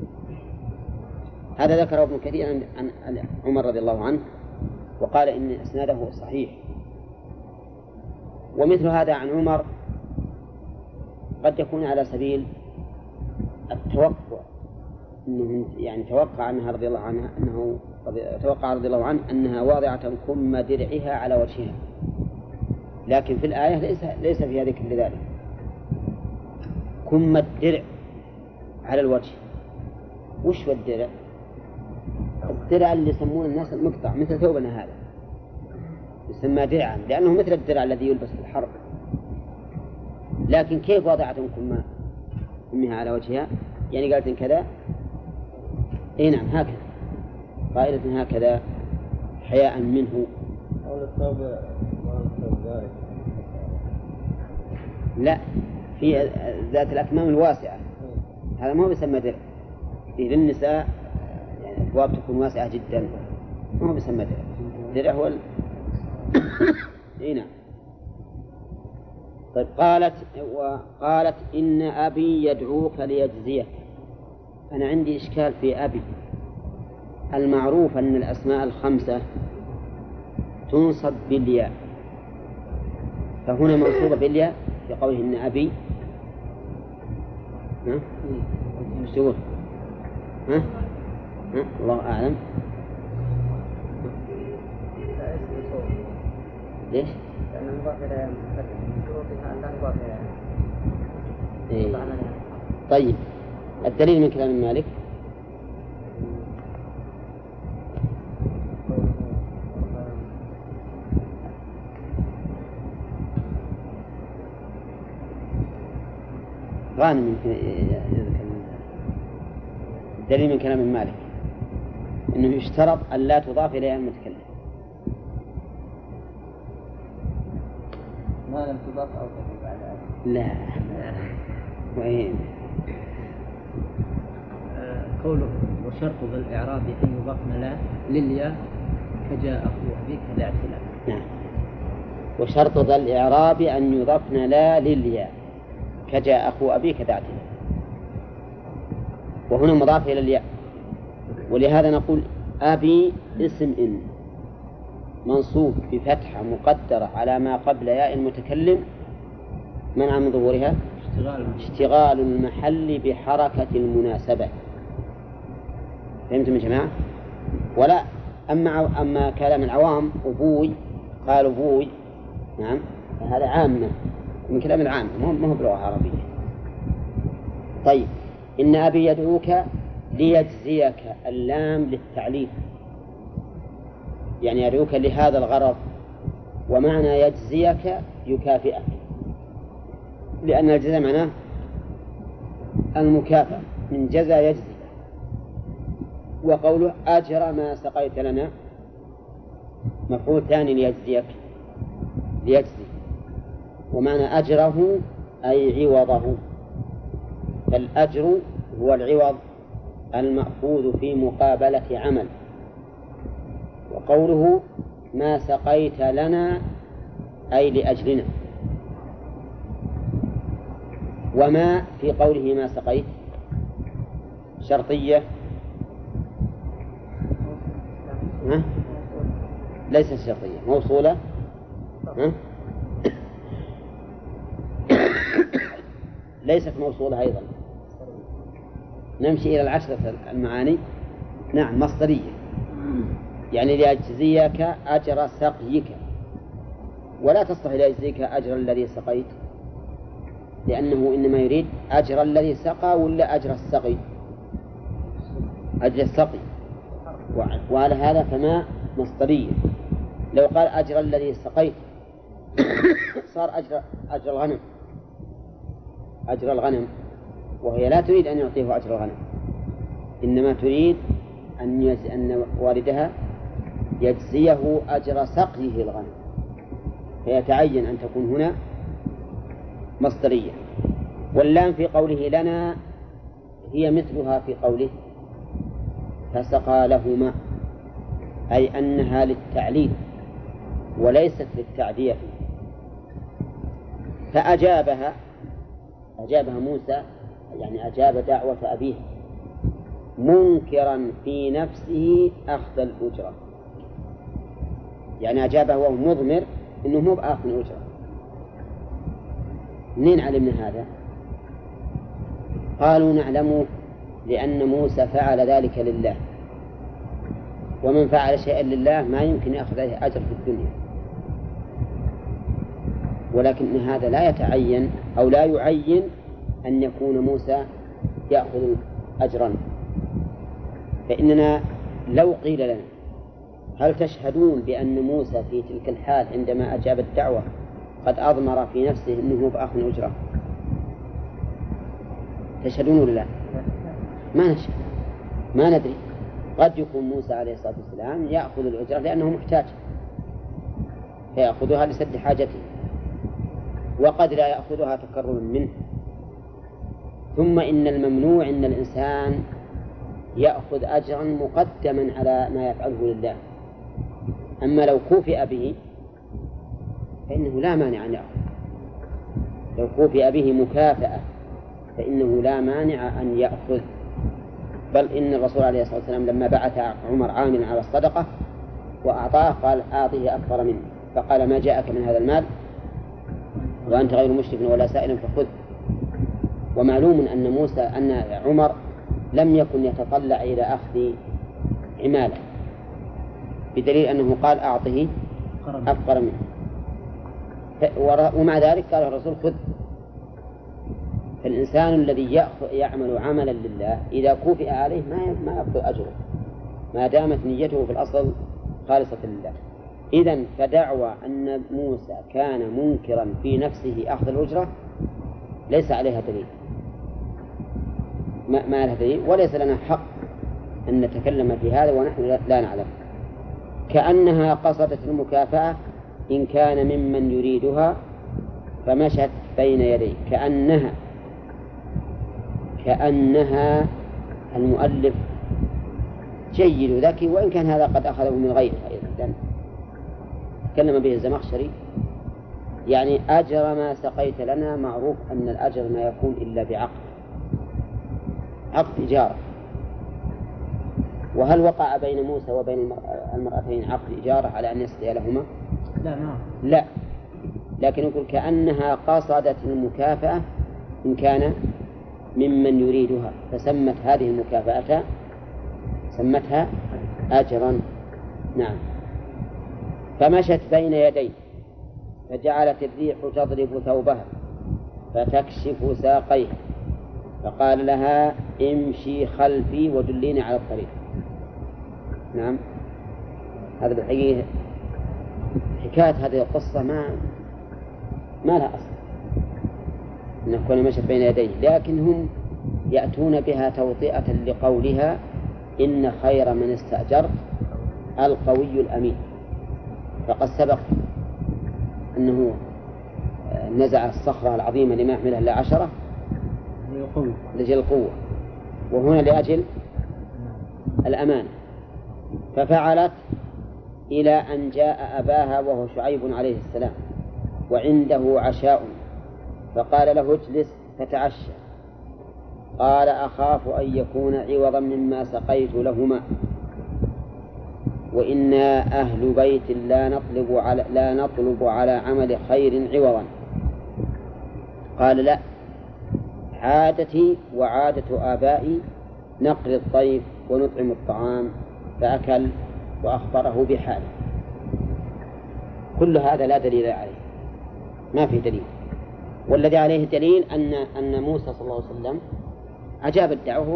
هذا ذكره ابن كثير عن عمر رضي الله عنه، وقال إن إسناده صحيح. ومثل هذا عن عمر قد يكون على سبيل التوقع، إنه يعني توقع عنها رضي الله عنها توقع رضي الله عنه أنها واضعة كم درعها على وجهها، لكن في الآية ليس فيها ذكر لذلك. كم الدرع على الوجه. وش هو الدرع؟ الدرع اللي يسمون الناس المقطع مثل ثوبنا هذا يسمى درعا، لأنه مثل الدرع الذي يلبس في الحرب. لكن كيف وضعت كمها على وجهها؟ يعني قالت كذا. اي نعم، هكذا قائلة هكذا حياء منه. لا، في ذات الأكمام الواسعة، هذا ما هو يسمى درع. في للنساء يعني الأبواب تكون واسعة جدا، ما هو يسمى درع. درع هو اي نعم. طيب قالت إن أبي يدعوك ليجزيك. أنا عندي إشكال في أبي. المعروف أن الأسماء الخمسة تنصب بالياء، فهنا منصوبة بالياء في قوله إن أبي. مش تقول؟ الله أعلم. ليش؟ لأن المضاف إلى من شروطها أن لا يضاف إلى. طيب، الدليل من كلام مالك. غانم يمكن يذكر الدليل من كلام مالك أنه يشترط أن لا تضاف إليها المتكلم. ما لم تضاف أو تضاف على لا. وين قوله وشرط ذا الإعراب أن يضافن لا للياء كجاء أخو أبيك لاعتلاف. نعم. وشرط ذا الإعراب أن يضافن لا للياء كجاء أخو أبيك لاعتلاف. وهنا مضاف إلى الياء، ولهذا نقول أبي اسم إن منصوب بفتحة مقدرة على ما قبل ياء المتكلم منع من ظهورها اشتغال المحل بحركة المناسبة. فهمتم يا جماعة؟ ولا أما كلام العوام أبوي قال أبوي، نعم، هذا عامة من كلام العام، ما هو بلغة عربية. طيب، إن أبي يدعوك ليجزيك، اللام للتعليل، يعني يدعوك لهذا الغرض. ومعنى يجزيك يكافئك، لأن الجزاء معناه المكافأة، من جزى يجزي. وقوله أجر ما سقيت لنا مفعول ثاني ليجزي، ومعنى أجره أي عوضه، فالأجر هو العوض المأخوذ في مقابلة عمل. وقوله ما سقيت لنا أي لأجلنا. وما في قوله ما سقيت شرطية، ليست شرطية، موصولة. ليست موصولة أيضا. نمشي إلى العشرة المعاني. نعم، مصدرية، يعني ليجزيك أجر سقيك. ولا تصلح ليجزيك أجر الذي سقيت، لأنه إنما يريد أجر الذي سقى ولا أجر السقي؟ أجر السقي. وعلى هذا فما مصدرية. لو قال أجر الذي سقيت صار أجر الغنم، أجر الغنم، وهي لا تريد أن يعطيه أجر الغنم، إنما تريد أن والدها يجزيه أجر سقيه الغنم، فيتعين أن تكون هنا مصدرية. واللام في قوله لنا هي مثلها في قوله فسقى لهما، أي أنها للتعليل وليست للتعدية. فأجابها موسى، يعني أجاب دعوة أبيه منكرا في نفسه أخذ الأجرة، يعني أجابه وهو مضمر إنه مو بآخذ الأجرة. منين علمنا هذا؟ قالوا نعلم لأن موسى فعل ذلك لله، ومن فعل شيئا لله ما يمكن يأخذ عليه أجر في الدنيا، ولكن هذا لا يتعين أو لا يعين أن يكون موسى يأخذ أجرا. فإننا لو قيل لنا هل تشهدون بأن موسى في تلك الحال عندما أجاب الدعوة قد أضمر في نفسه أنه بأخذ أجرة؟ تشهدون ولا لا؟ ما نشهد، ما ندري. قد يكون موسى عليه الصلاة والسلام يأخذ الأجرة لأنه محتاج فيأخذها لسد حاجته، وقد لا يأخذها تكرما منه. ثم إن الممنوع أن الإنسان يأخذ أجرا مقدما على ما يفعله لله، أما لو كوفئ به فإنه لا مانع أن يأخذ. لو كوفئ به مكافأة فإنه لا مانع أن يأخذ. بل إن الرسول عليه الصلاة والسلام لما بعث عمر عاملا على الصدقة وأعطاه قال أعطيه أكثر منه، فقال ما جاءك من هذا المال وأنت غير مشرك ولا سائل فخذ. ومعلوم أن عمر لم يكن يتطلع إلى أخذ عماله، بدليل أنه قال أعطه أفقر منه، ومع ذلك قال الرسول خذ. فالإنسان الذي يعمل عملا لله إذا كوفئ عليه ما يأخذ أجره ما دامت نيته في الأصل خالصة لله. إذن فدعوى أن موسى كان منكرا في نفسه أخذ الأجرة ليس عليها دليل، ما لها دليل، وليس لنا حق أن نتكلم في هذا ونحن لا نعلم. كأنها قصدت المكافأة إن كان ممن يريدها فمشت بين يديه. كأنها المؤلف جيد ذكي، وإن كان هذا قد أخذه من غيرها أيضا، تكلم به الزمخشري، يعني أجر ما سقيت لنا. معروف أن الأجر ما يكون إلا عقد إجارة. وهل وقع بين موسى وبين المرأتين عقد إجارة على أن يسقي لهما؟ لا، لكن يقول كأنها قصدت المكافأة إن كان ممن يريدها، فسمت هذه المكافأة سمتها أجرا. نعم. فمشت بين يديه فجعلت الريح تضرب ثوبها فتكشف ساقيه، فقال لها امشي خلفي ودليني على الطريق. نعم. هذا بالحقيقة حكاية هذه القصة ما لها أصل أن يكون مشت بين يديه، لكن هم يأتون بها توطئة لقولها إن خير من استأجرت القوي الأمين. فقد سبق أنه نزع الصخرة العظيمة لما يحملها إلا 10 لأجل القوة، وهنا لأجل الأمان. ففعلت إلى أن جاء أباها وهو شعيب عليه السلام وعنده عشاء، فقال له اجلس فتعشى. قال أخاف أن يكون عوضا مما سقيت لهما، وإنا أهل بيت لا نطلب على عمل خير عوضا. قال لا، عادتي وعادة آبائي نقري الضيف ونطعم الطعام. فأكل وأخبره بحاله. كل هذا لا دليل عليه، ما في دليل. والذي عليه دليل أن موسى صلى الله عليه وسلم أجاب الدعوة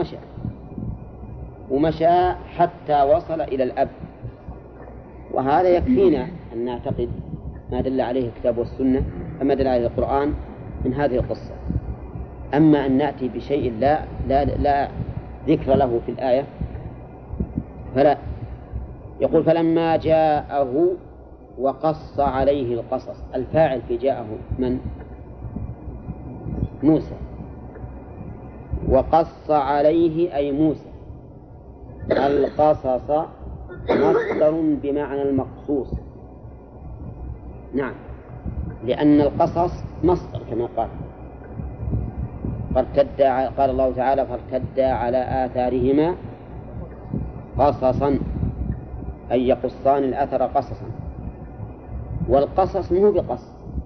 ومشى حتى وصل إلى الأب، وهذا يكفينا أن نعتقد ما دل عليه الكتاب والسنة، أما دل عليه القرآن من هذه القصة. أما أن نأتي بشيء لا ذكر له في الآية فلا. يقول فلما جاءه وقص عليه القصص، الفاعل في جاءه من؟ موسى. وقص عليه أي موسى. القصص مصدر بمعنى المقصوص، نعم، لأن القصص مصدر كما قال الله تعالى فارتدا على آثارهما قصصا، أي يقصان الأثر قصصا. والقصص مو بقص،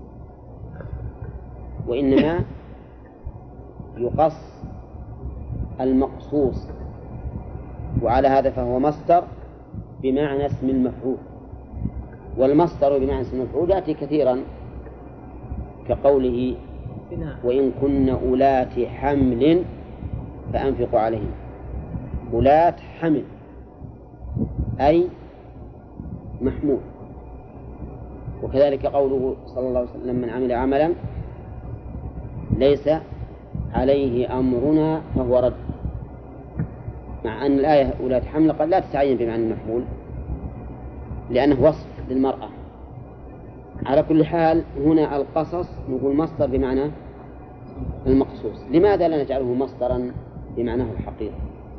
وإنما يقص المقصوص، وعلى هذا فهو مصدر بمعنى اسم المفعول. والمصدر بمعنى اسم المفعول يأتي كثيرا كقوله وإن كن أولات حمل فأنفقوا عليهم. أولات حمل أي محمول. وكذلك قوله صلى الله عليه وسلم من عمل عملا ليس عليه أمرنا فهو رد، مع أن الآية أولات حمل قد لا تتعين بمعنى المحمول لأنه وصف للمرأة. على كل حال هنا القصص نقول مصدر بمعنى المقصوص. لماذا لا نجعله مصدرا بمعناه الحقيقي؟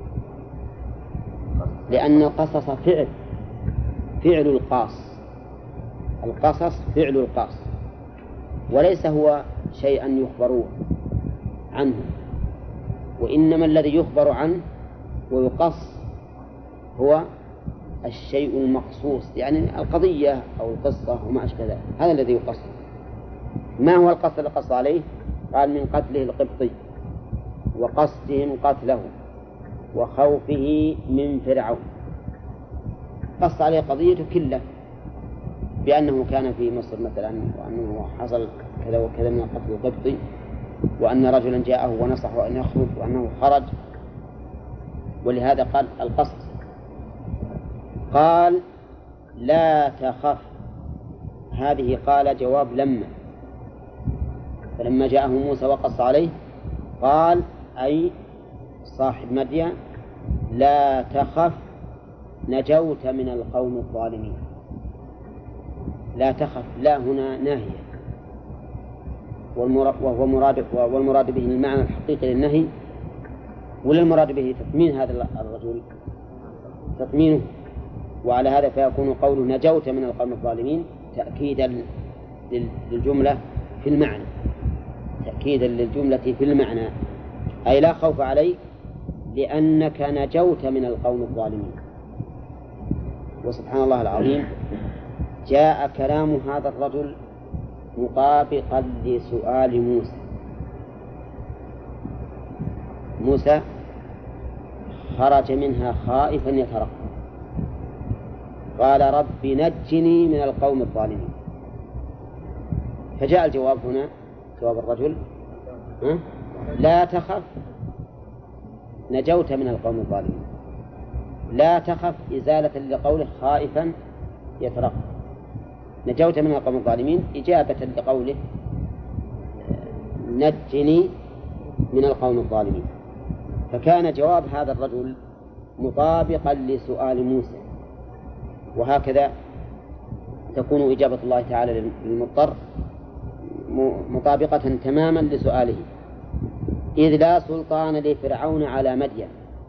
لأن القصص فعل القاص، القصص فعل القاص، وليس هو شيئا يخبر عنه، وإنما الذي يخبر عنه ويقص هو الشيء المقصوص، يعني القضية أو القصة وما أشبه ذلك، هذا الذي يقص. ما هو القصد الذي قص عليه؟ قال من قتله القبطي وقصدهم قتله وخوفه من فرعون. قص عليه قضيته كله بأنه كان في مصر مثلا، وأنه حصل كذا وكذا من قتل القبطي، وأن رجلا جاءه ونصحه أن يخرج وأنه خرج، ولهذا قال القصص. قال لا تخف، هذه قال جواب لما، فلما جاءه موسى وقص عليه قال أي صاحب مدين لا تخف نجوت من القوم الظالمين. لا تخف، لا هنا ناهية، والمراد به المعنى الحقيقي للنهي، ولا المراد به تثمين هذا الرجل؟ تثمينه. وعلى هذا فيكون قوله نجوت من القوم الظالمين تأكيدا للجملة في المعنى، تأكيدا للجملة في المعنى، أي لا خوف عليك لأنك نجوت من القوم الظالمين. وسبحان الله العظيم جاء كلام هذا الرجل مطابقا لسؤال موسى. موسى خرج منها خائفا يترقب، قال رب نجني من القوم الظالمين. فجاء الجواب هنا، جواب الرجل لا تخف نجوت من القوم الظالمين. لا تخف إزالة لقوله خائفا يترقب، نجوت من القوم الظالمين إجابة لقوله نجني من القوم الظالمين. فكان جواب هذا الرجل مطابقا لسؤال موسى، وهكذا تكون إجابة الله تعالى للمضطر مطابقة تماما لسؤاله. إذ لا سلطان لفرعون على مدين،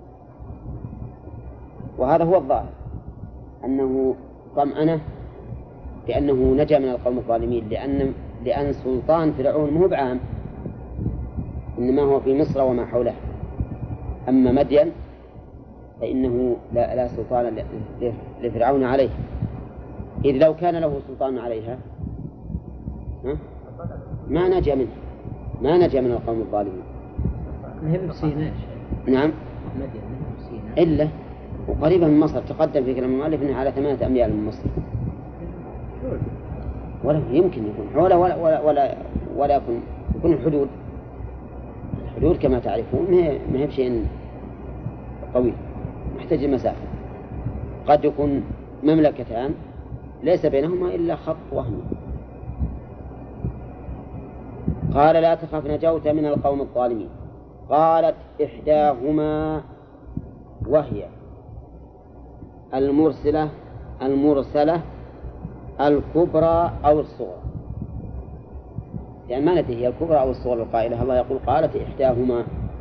وهذا هو الظاهر أنه طمأنه بأنه نجا من القوم الظالمين، لأن سلطان فرعون مو بعام، إنما هو في مصر وما حولها. أما مدين فإنه لا سلطان لفرعون عليه، إذ لو كان له سلطان عليها ما نجا منه، ما نجا من القوم الظالمين. مهب سيناء. نعم مدين مهب سيناء إلا وقريبا من مصر. تقدم في كلام المؤلف أنه على 8 أميال من مصر. ولا يمكن يكون ولا يكون الحدود كما تعرفون ما هي بشيء طويل محتاج المسافة. قد يكون مملكتان ليس بينهما إلا خط وهمي. قال لا تخف نجوت من القوم الظالمين. قالت إحداهما وهي المرسلة الكبرى أو الصغرى، يعني ما ندري هي الكبرى أو الصغرى القائلة. الله يقول قالت إحداهما.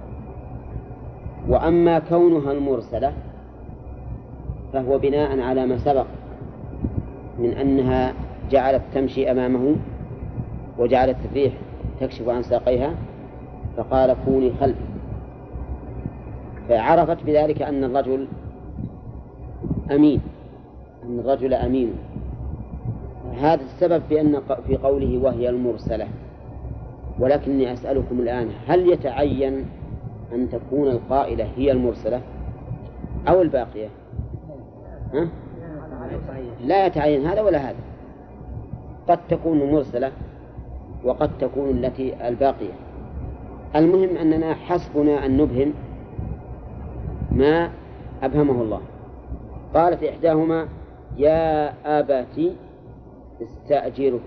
وأما كونها المرسلة فهو بناء على ما سبق من أنها جعلت تمشي أمامه وجعلت الريح تكشف عن ساقيها فقال كوني خلفي، فعرفت بذلك أن الرجل أمين. هذا السبب في قوله وهي المرسلة. ولكني أسألكم الآن هل يتعين أن تكون القائلة هي المرسلة أو الباقية؟ لا يتعين هذا ولا هذا. قد تكون مرسلة وقد تكون التي الباقية. المهم أننا حسبنا أن نبهم ما أبهمه الله. قالت إحداهما يا أبت استأجره.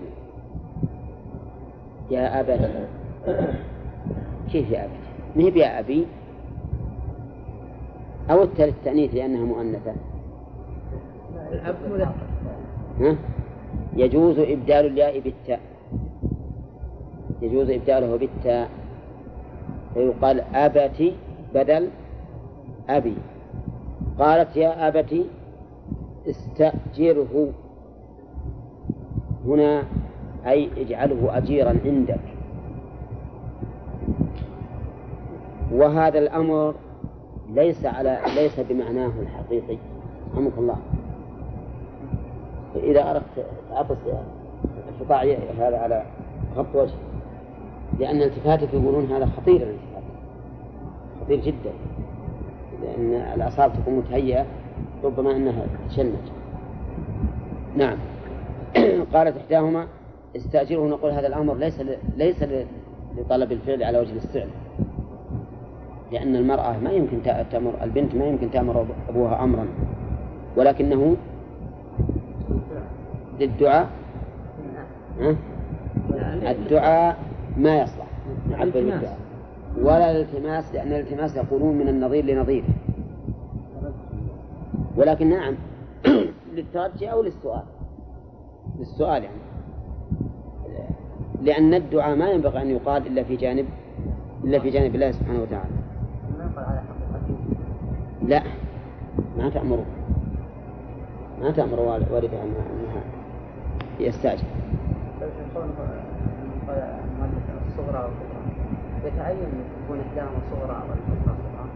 يا أبت كيف يا أبت؟ ما هي يا أبي أو التأنيث لأنها مؤنثة؟ الأب مذكر. يجوز إبدال الياء بالتاء، يجوز إبداله بالتاء فيقال أبتي بدل أبي. قالت يا أبتي استأجره هنا أي اجعله أجيرا عندك. وهذا الأمر ليس بمعناه الحقيقي. رحمك الله. إذا أردت أعطس القطاع هذا على غط وجه، لأن التفاتك يقولون هذا خطير، الالتفات خطير جدا، لأن الأعصاب تكون متهيئة ربما أنها تشنج. نعم. قالت إحداهما استأجره. نقول هذا الأمر ليس لطلب الفعل على وجه الاستعلاء، لأن المرأة ما يمكن تأمر البنت ما يمكن تأمر أبوها أمرا، ولكنه للدعاء. الدعاء ما يصلح ولا الالتماس، لأن الالتماس يقولون من النظير لنظيره، ولكن نعم للترجي أو للسؤال يعني، لأن الدعاء ما ينبغي أن يقال إلا في جانب الله سبحانه وتعالى. لا ما تأمر والدها أنها يستأجر. الصغرى والكبرى يتعين أن تكون إحداهما صغرى والأخرى صغرى؟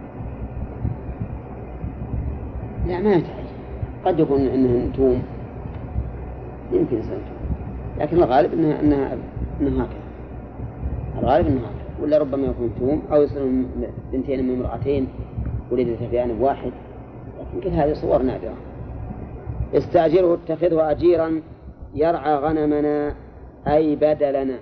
لا ما يتعين، قد يكون أنها توم، يمكن يصير توم، لكن الغالب أنها هكذا. الغالب أنها هكذا، ولا ربما يكون توم أو يصير بنتين من امرأتين ولدت في آن واحد، لكن كل هذه صور نادرة. استأجره اتخذه أجيرا يرعى غنمنا أي بدلنا.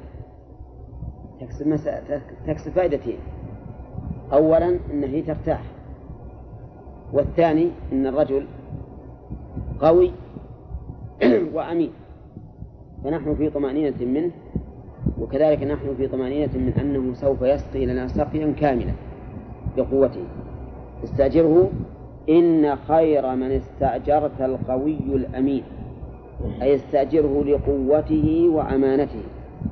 تكسب فائدتين: أولا أنه ترتاح، والثاني أن الرجل قوي وأمين، فنحن في طمأنينة منه، وكذلك نحن في طمأنينة من أنه سوف يسقي لنا سقيا كاملا بقوته. استأجره إن خير من استأجرت القوي الأمين، أي استأجره لقوته وأمانته.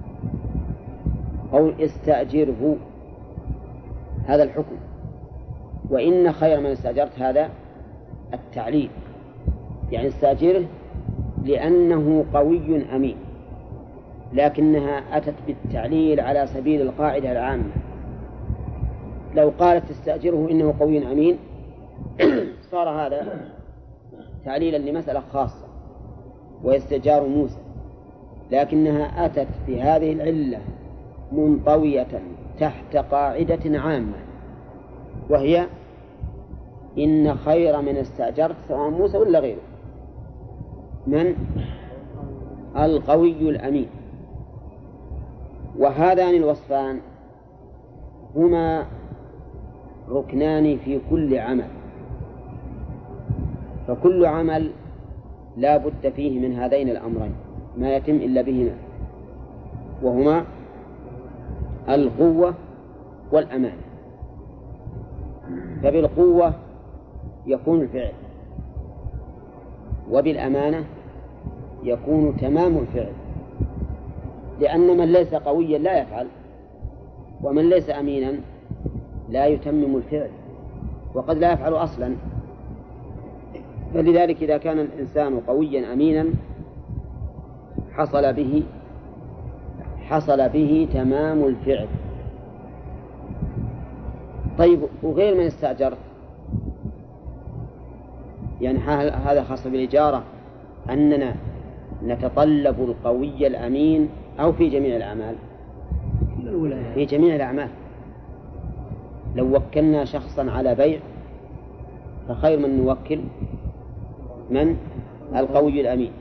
أو استأجره هذا الحكم، وإن خير من استأجرت هذا التعليل، يعني استأجره لأنه قوي أمين، لكنها أتت بالتعليل على سبيل القاعدة العامة. لو قالت استأجره إنه قوي أمين صار هذا تعليلا لمسألة خاصة واستئجار موسى، لكنها أتت بهذه العلة منطوية تحت قاعدة عامة، وهي إن خير من استأجرت سواء موسى ولا غيره من القوي الأمين. وهذان الوصفان هما ركنان في كل عمل، فكل عمل لا بد فيه من هذين الأمرين ما يتم إلا بهما، وهما القوة والأمانة. فبالقوة يكون الفعل، وبالأمانة يكون تمام الفعل، لأن من ليس قويا لا يفعل، ومن ليس أمينا لا يتمم الفعل، وقد لا يفعل أصلا. فلذلك إذا كان الإنسان قويا أمينا حصل به تمام الفعل. طيب، وغير من استأجرت، يعني هذا خاص بالإجارة، أننا نتطلب القوي الأمين أو في جميع الأعمال؟ في جميع الأعمال. لو وكلنا شخصا على بيع فخير من نوكل من القوي الأمين.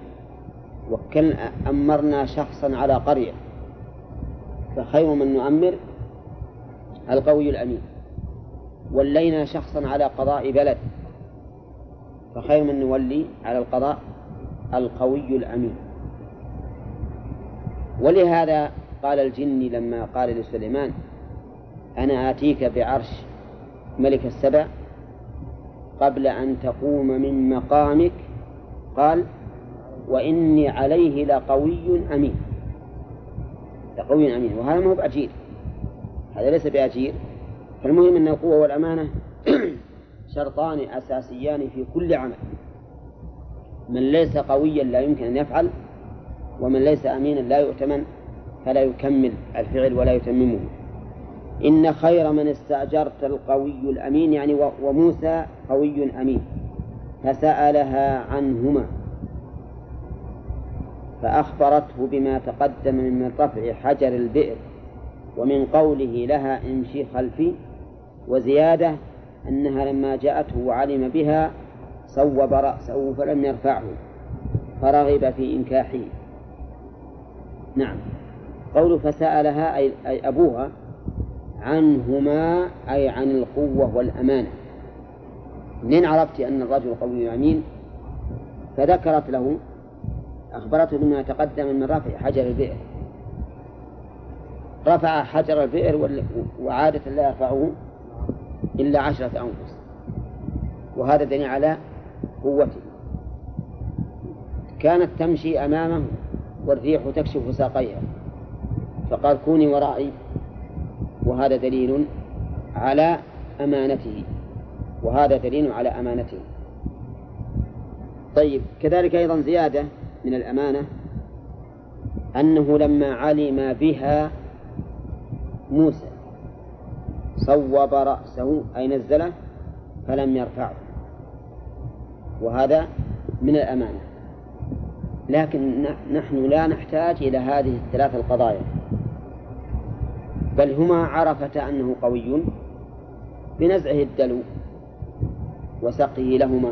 أمرنا شخصا على قرية فخير من نؤمر القوي الأمين. ولينا شخصا على قضاء بلد فخير من نولي على القضاء القوي الأمين. ولهذا قال الجني لما قال لسليمان: أنا آتيك بعرش ملك السبع قبل أن تقوم من مقامك، قال: وإني عليه لقوي أمين. لقوي أمين، وهذا ما هو بأجير، هذا ليس بأجير. فالمهم أن القوة والأمانة شرطان أساسيان في كل عمل. من ليس قويا لا يمكن أن يفعل، ومن ليس أمينا لا يؤتمن فلا يكمل الفعل ولا يتممه. إن خير من استأجرت القوي الأمين، يعني وموسى قوي أمين، فسألها عنهما فأخبرته بما تقدم من رفع حجر البئر ومن قوله لها امشي خلفي، وزيادة أنها لما جاءته وعلم بها صوب رأسه فلم يرفعه فرغب في إنكاحه. نعم، قول فسألها أي أبوها عنهما أي عن القوة والأمانة. منين عرفت أن الرجل قوي أمين؟ فذكرت له، أخبرته بما تقدم من رفع حجر البئر. رفع حجر البئر وعادة لا يرفعه إلا 10 أنفس، وهذا دليل على قوته. كانت تمشي أمامه والريح تكشف ساقيها فقال: كوني ورائي، وهذا دليل على أمانته، وهذا دليل على أمانته. طيب، كذلك أيضا زيادة من الأمانة أنه لما علم بها موسى صوب رأسه أي نزله فلم يرفعه، وهذا من الأمانة. لكن نحن لا نحتاج إلى هذه الثلاث القضايا، بل هما عرفتا أنه قوي بنزعه الدلو وسقيه لهما،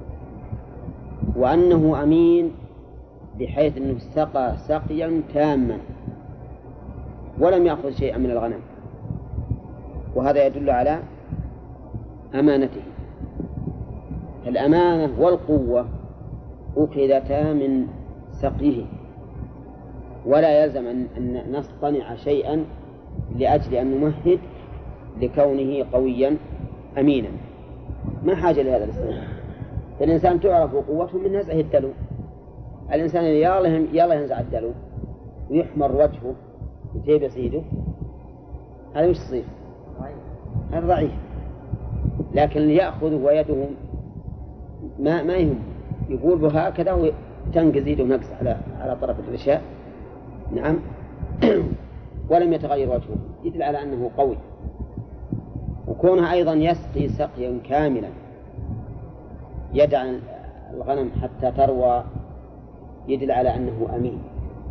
وأنه أمين بحيث أنه سقى سقيا تاما ولم يأخذ شيئا من الغنم، وهذا يدل على أمانته. الأمانة والقوة أخذتا من سقيه، ولا يلزم أن نصطنع شيئا لأجل أن نمهد لكونه قويا أمينا، ما حاجة لهذا الاصطناع. فالإنسان تعرف قوته من نزعه الدلو. الإنسان يلا ينزع الدلو ويحمر وجهه وتيب صيده، هذا مش صيف، هذا ضعيف. لكن يأخذ ويده ما يهم، يقول بهكذا وتنقز يده نقص على طرف الغشاء، نعم، ولم يتغير وجهه، يدل على أنه قوي. وكونها أيضا يسقي سقيا كاملا، يدع الغنم حتى تروى، يدل على أنه أمين،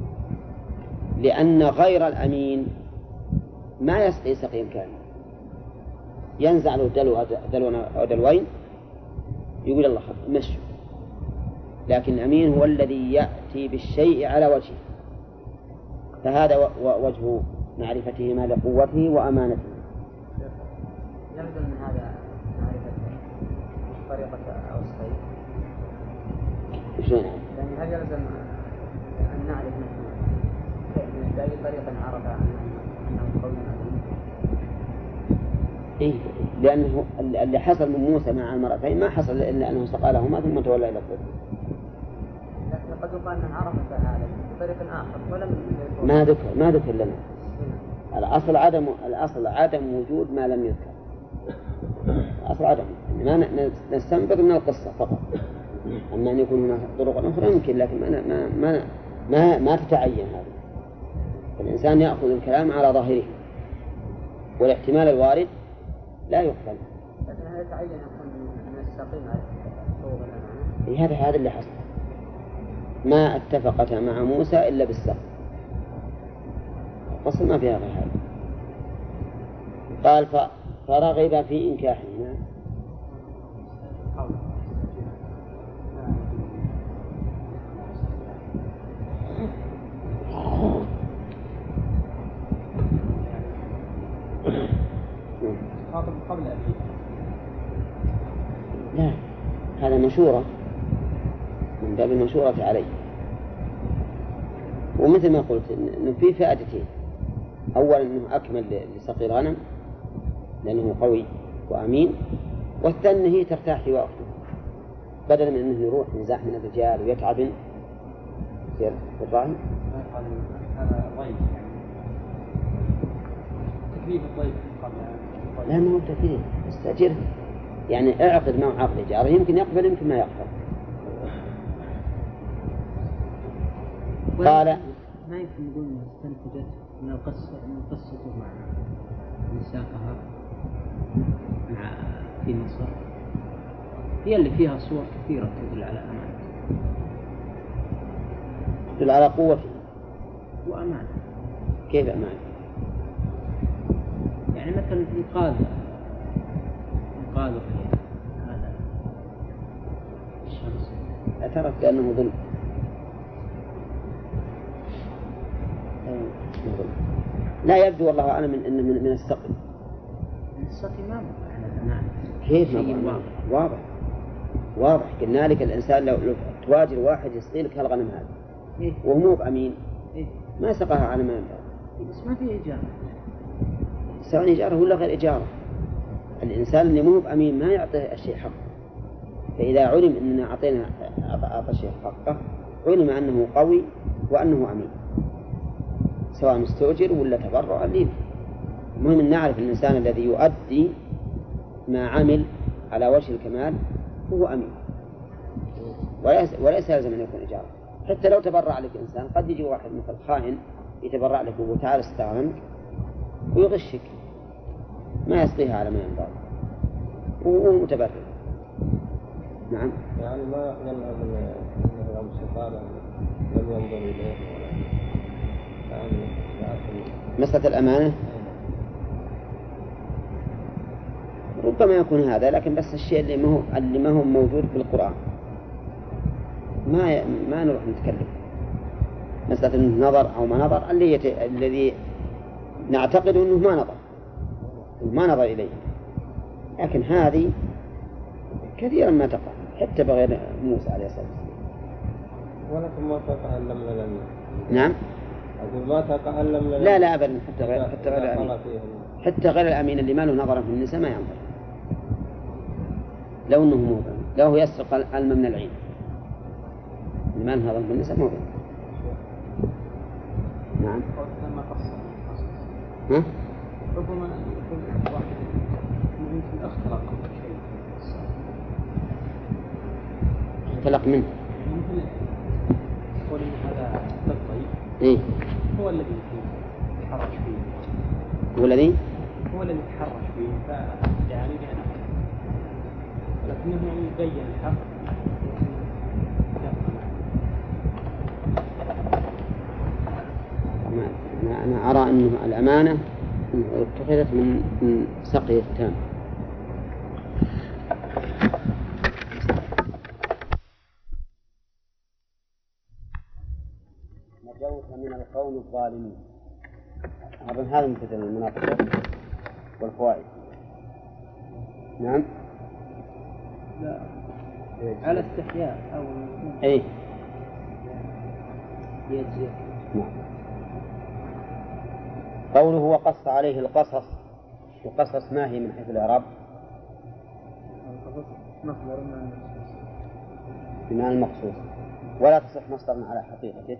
لأن غير الأمين ما يسقي سقيا كاملا، ينزع له دلو أو دلوين يقول الله مشوا. لكن الأمين هو الذي يأتي يأتي بالشيء على وجهه، فهذا وجه معرفتهما لقوته وأمانته. يلزم من هذا معرفة طريقة أو الصيد. شلون؟ يعني هل يلزم أن نعرف نحن بأي طريقة عرف أنه قول عظيم؟ إيه، لأنه اللي حصل من موسى مع المرأتين ما حصل إلا أنه سقى لهما ثم تولى إلى الظل. لكن قد يقال أن عرف هذا بطريق آخر ولم ما ذكر لنا. الأصل عدم وجود ما لم يذكر. الأصل عدم، ما نستنبط من القصة فقط. أما أن يكون هناك طرق أخرى يمكن، لكن ما تتعين هذا. الإنسان يأخذ الكلام على ظاهره، والاحتمال الوارد لا يقبل. لكن هل يتعين يكون من الساقين على صوب الأمانة؟ هذا اللي حصل، ما اتفقتا مع موسى إلا بالسقي. القصة ما فيها غير هذا. قال فرغب في إنكاحهما. قبل أبيه. لا، هذا مشورة من باب المشورة عليه. ومثل ما قلت إنه في فائدتين: أولا أنه أكمل لسقي الغنم لأنه قوي وأمين، والثاني هي ترتاح في وقته، بدل من أنه يروح ينزاح من الرجال ويتعب يصير بالراهن. هذا ضيف يعني تكليف الضيف قبل. لا، ما هو تكليف، استأجره يعني اعقد معه عقد إيجار، يمكن يقبل يمكن ما يقبل. قال ما يمكن نقول انها استنتجت من القصة ان قصته مع نساقها مع في مصر هي اللي فيها صور كثيرة تدل على أمانة، تدل على قوته وأمانة. كيف أمانة؟ يعني مثلا يقال هذا الشمس اعترف بأنه ظلم. لا يبدو والله أعلم إنه من السقي. السقي ما على الأمانة. كيف واضح. قلنا لك الإنسان لو تواجر واحد يسقي لك هالغنم هذا إيه؟ وهو مو بأمين إيه؟ ما سقاها على ما ينبغي. بس ما في إيجار، سواء إيجاره ولا غير إيجاره. الإنسان اللي مو بأمين ما يعطيه الشيء حقه، فإذا علم أننا أعطى الشيء حقه علم أنه قوي وأنه أمين، سواء مستأجر ولا تبرع ليه. المهم أن نعرف الإنسان الذي يؤدي ما عمل على وجه الكمال هو أمين، وليس يلزم أن يكون إجارة. حتى لو تبرع لك إنسان قد يجي واحد مثل خائن يتبرع لك وتعال استعانك ويغشك، ما يسقيها على ما ينبغي وهو متبرع. نعم. يعني ما نمنع من نظام السفارة لم ينظر إليه مسألة الأمانة ربما يكون هذا، لكن بس الشيء اللي ما هو موجود في القرآن ما نروح نتكلم. مسألة إنه نظر أو ما نظر الذي نعتقد أنه ما نظر إليه، لكن هذه كثيرا ما تقع حتى بغير موسى عليه الصلاة والسلام. ولكن ما تتعلم لنا. نعم. أقول ما تتعلم لنا. لا أبدا، حتى غير الأمين اللي ما له نظرا في النساء ما ينظر، لو أنه مو بأمين، لو هو يسرق الماء من العين اللي ما له نظرا في النساء مو بأمين. نعم. ها؟ ربما يكون واحد يمكن اختلق شيء. اختلق منه. ممكن يقول إن هذا الطيب. إيه. هو الذي يتحرش فيه. هو الذي يتحرش فيه يعني لكنه يبين الحق. أنا أرى أن الأمانة اتخذت من سقي التام. القوم الظالمين. أظن هذا مثل المناقشة والفوائد. نعم. لا على استحياء أو إيه. يجزي. نعم. قوله وقص عليه القصص، وقصص ما هي من حيث الإعراب؟ مصدر بمعنى المخصوص، ولا تصح مصدرا على حقيقته.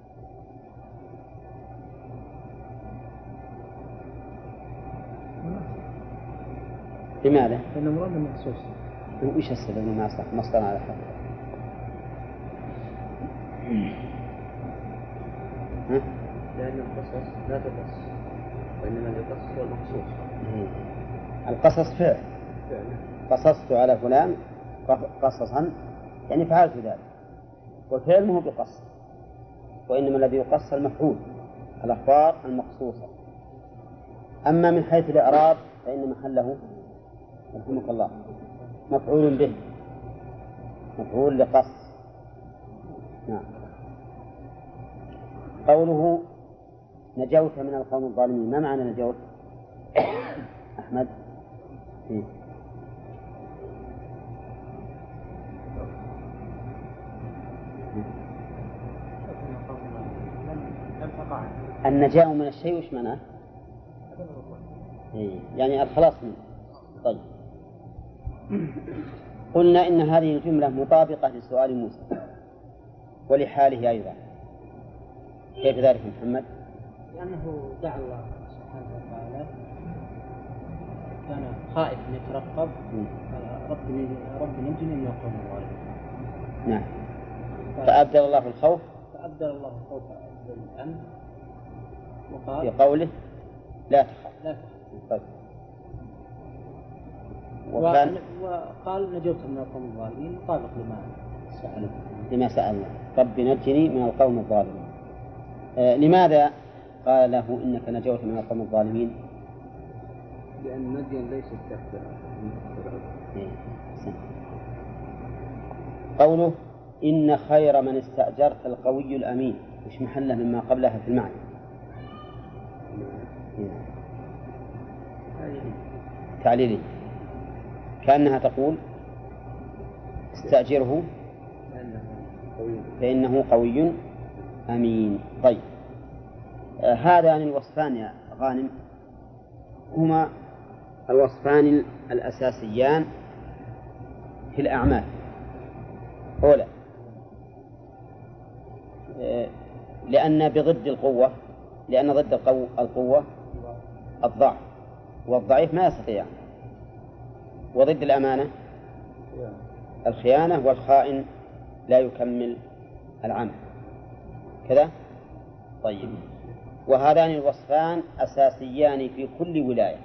لماذا؟ لأنه مراد مخصوص. وإيش السبب أنه ما يصح مصدرا على حقيقته؟ لأن القصص لا تقص، وإنما القصص هو المخصوص. القصص فعل. قصصت على فلان قصصا، يعني فعلت ذلك، والفعل ما هو بقص، وإنما الذي يقص المفعول، الأخبار المقصوصة. أما من حيث الإعراب فإن محله رحمك الله مفعول به، مفعول لقص. نعم. قوله نجوت من القوم الظالمين، ما معنى نجوت؟ أحمد. فيه. النجاة من الشيء وش معناه؟ يعني الخلاص منه. طيب، قلنا إن هذه الجملة مطابقة لسؤال موسى ولحاله أيضا. كيف ذلك محمد؟ لأنه دعا الله سبحانه وتعالى، كان خائف أن يترقب رب نجني من القوم الظالمين. نعم. فأبدل الله الخوف، فأبدل الله الخوف بالأمن، وقال في قوله لا تخاف. لا تخاف. طيب. وقال نجوت من القوم الظالمين، مطابق لما سألنا رب نجني من القوم الظالمين. لماذا قال له إنك نجوت من القوم الظالمين؟ لأن مدين ليست تحت. قوله إن خير من استأجرت القوي الأمين، وش محله مما قبلها في المعنى؟ تعليلي، كأنها تقول استأجره فإنه قوي أمين. طيب، هذان الوصفان يا غانم هما الوصفان الأساسيان في الأعمال. أولا، لأن ضد القوة الضعف، والضعيف ما يستطيع، وضد الأمانة الخيانة، والخائن لا يكمل العمل كذا. طيب، وهذان الوصفان أساسيان في كل ولاية،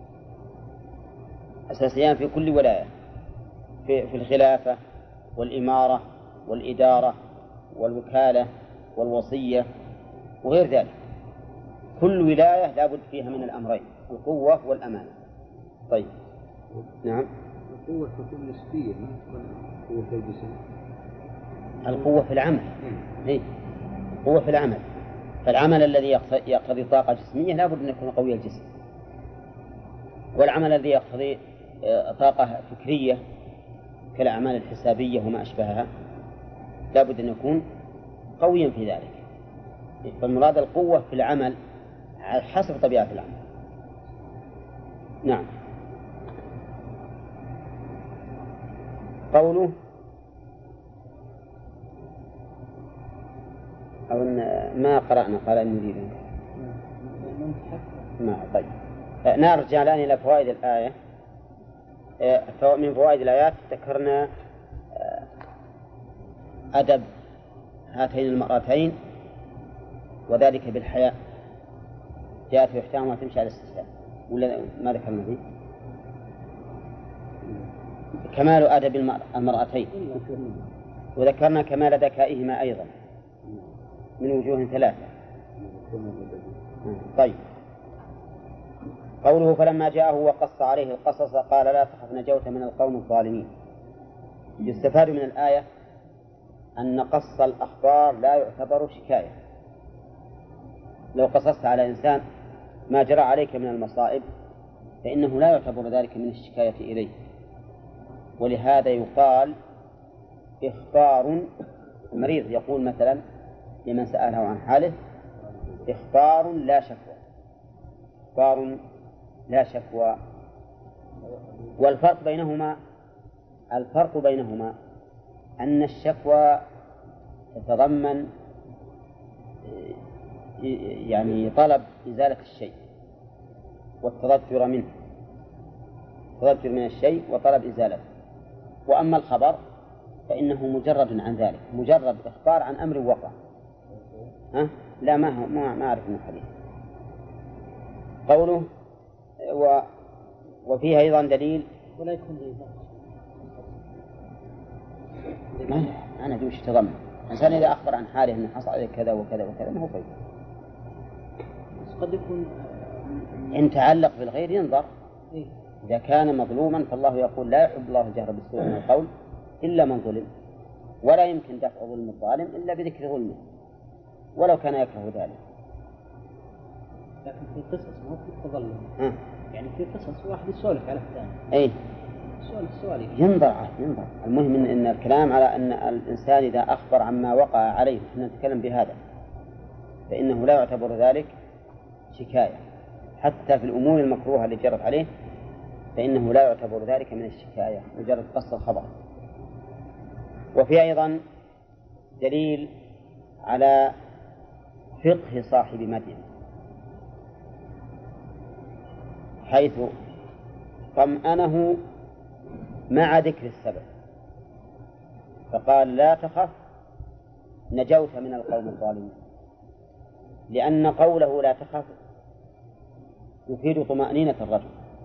أساسيان في كل ولاية، في الخلافة والإمارة والإدارة والوكالة والوصية وغير ذلك. كل ولاية لا بد فيها من الأمرين، القوة والأمانة. طيب. نعم. القوة تكون نسبية، ما تكون قوة في الجسم. القوة في العمل. القوة في العمل، فالعمل الذي يقتضي طاقة جسمية لا بد أن يكون قوي الجسم، والعمل الذي يقتضي طاقة فكرية كالأعمال الحسابية وما أشبهها لا بد أن يكون قويا في ذلك. فالمراد القوة في العمل حسب طبيعة العمل. نعم. قوله أو ما قرأنا قال إن نريد ما. طيب، نرجع الآن إلى فوائد الآية. من فوائد الآيات ذكرنا أدب هاتين المرأتين، وذلك بالحياء. جاءت إحداهما تمشي على الاستحياء، ولا ما ذكرنا فيه؟ كمال أدب المرأتين، وذكرنا كمال ذكائهما أيضا من وجوه ثلاثة. طيب، قوله فلما جاءه وقص عليه القصص قال لا تخف نجوت من القوم الظالمين. يستفاد من الآية أن قص الأخبار لا يعتبر شكاية، لو قصصت على إنسان ما جرى عليك من المصائب فإنه لا يعتبر ذلك من الشكاية إليه، ولهذا يقال إخبار المريض، يقول مثلا لمن سأله عن حاله إخبار لا شكوى، إخبار لا شكوى. والفرق بينهما أن الشكوى تتضمن يعني طلب إزالة الشيء والتضجر منه، التضجر من الشيء وطلب إزالته. وأما الخبر فإنه مجرد عن ذلك، مجرد إخبار عن أمر وقع. لا ما أعرف من الحديث. قوله وفيها أيضا دليل ولا يكون أنا أدري وش تضمن. الإنسان إذا أخبر عن حاله أن حصل عليه كذا وكذا وكذا ما هو فيه. قد يكون إن تعلق بالغير ينظر. إذا كان مظلوما فالله يقول لا يحب الله الجهر بالسوء من القول إلا من ظلم، ولا يمكن دفع ظلم الظالم إلا بذكر ظلمه ولو كان يكره ذلك. لكن في قصص ما في تظلم. يعني في قصص واحد يسولف على الثاني. أي سؤال ينظر. المهم إن الكلام على أن الإنسان إذا أخبر عما وقع عليه، نحن نتكلم بهذا، فإنه لا يعتبر ذلك شكاية. حتى في الأمور المكروهة اللي جرت عليه فإنه لا يعتبر ذلك من الشكاية، مجرد قص الخبر. وفي أيضا دليل على فقه صاحب مدين، حيث طمأنه مع ذكر السبب، فقال لا تخف نجوت من القوم الظالمين، لأن قوله لا تخف يفيد طمأنينة الرجل،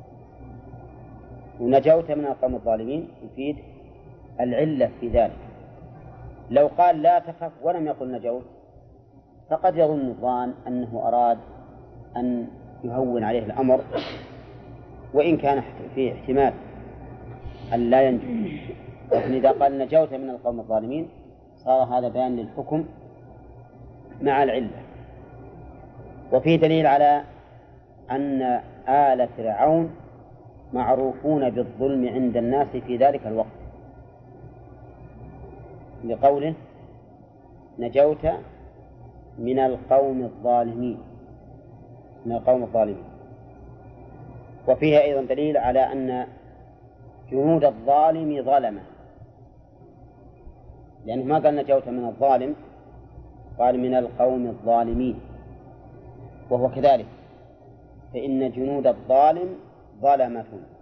ونجوت من القوم الظالمين يفيد العلة في ذلك. لو قال لا تخف ولم يقل نجوت فقد يظن الظان أنه أراد أن يهون عليه الأمر، وإن كان فيه احتمال أن لا ينجو. لكن إذا قال نجوت من القوم الظالمين صار هذا بيان للحكم مع العلة. وفيه دليل على أن آل فرعون معروفون بالظلم عند الناس في ذلك الوقت، لقوله نجوت من القوم الظالمين، من القوم الظالمين. وفيها أيضا دليل على أن جنود الظالم ظلمة، لأنه ما قال نجوت من الظالم، قال من القوم الظالمين، وهو كذلك، فإن جنود الظالم ظلمة.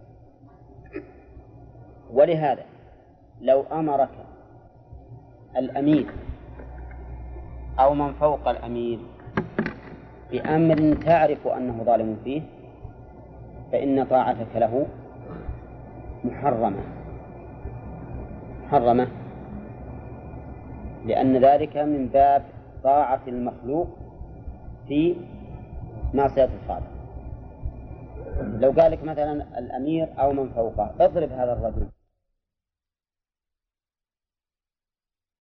ولهذا لو أمرك الأمير أو من فوق الأمير بأمر تعرف أنه ظالم فيه فإن طاعتك له محرمة، لأن ذلك من باب طاعة المخلوق في معصية الخالق. لو قال لك مثلا الأمير أو من فوقه اضرب هذا الرجل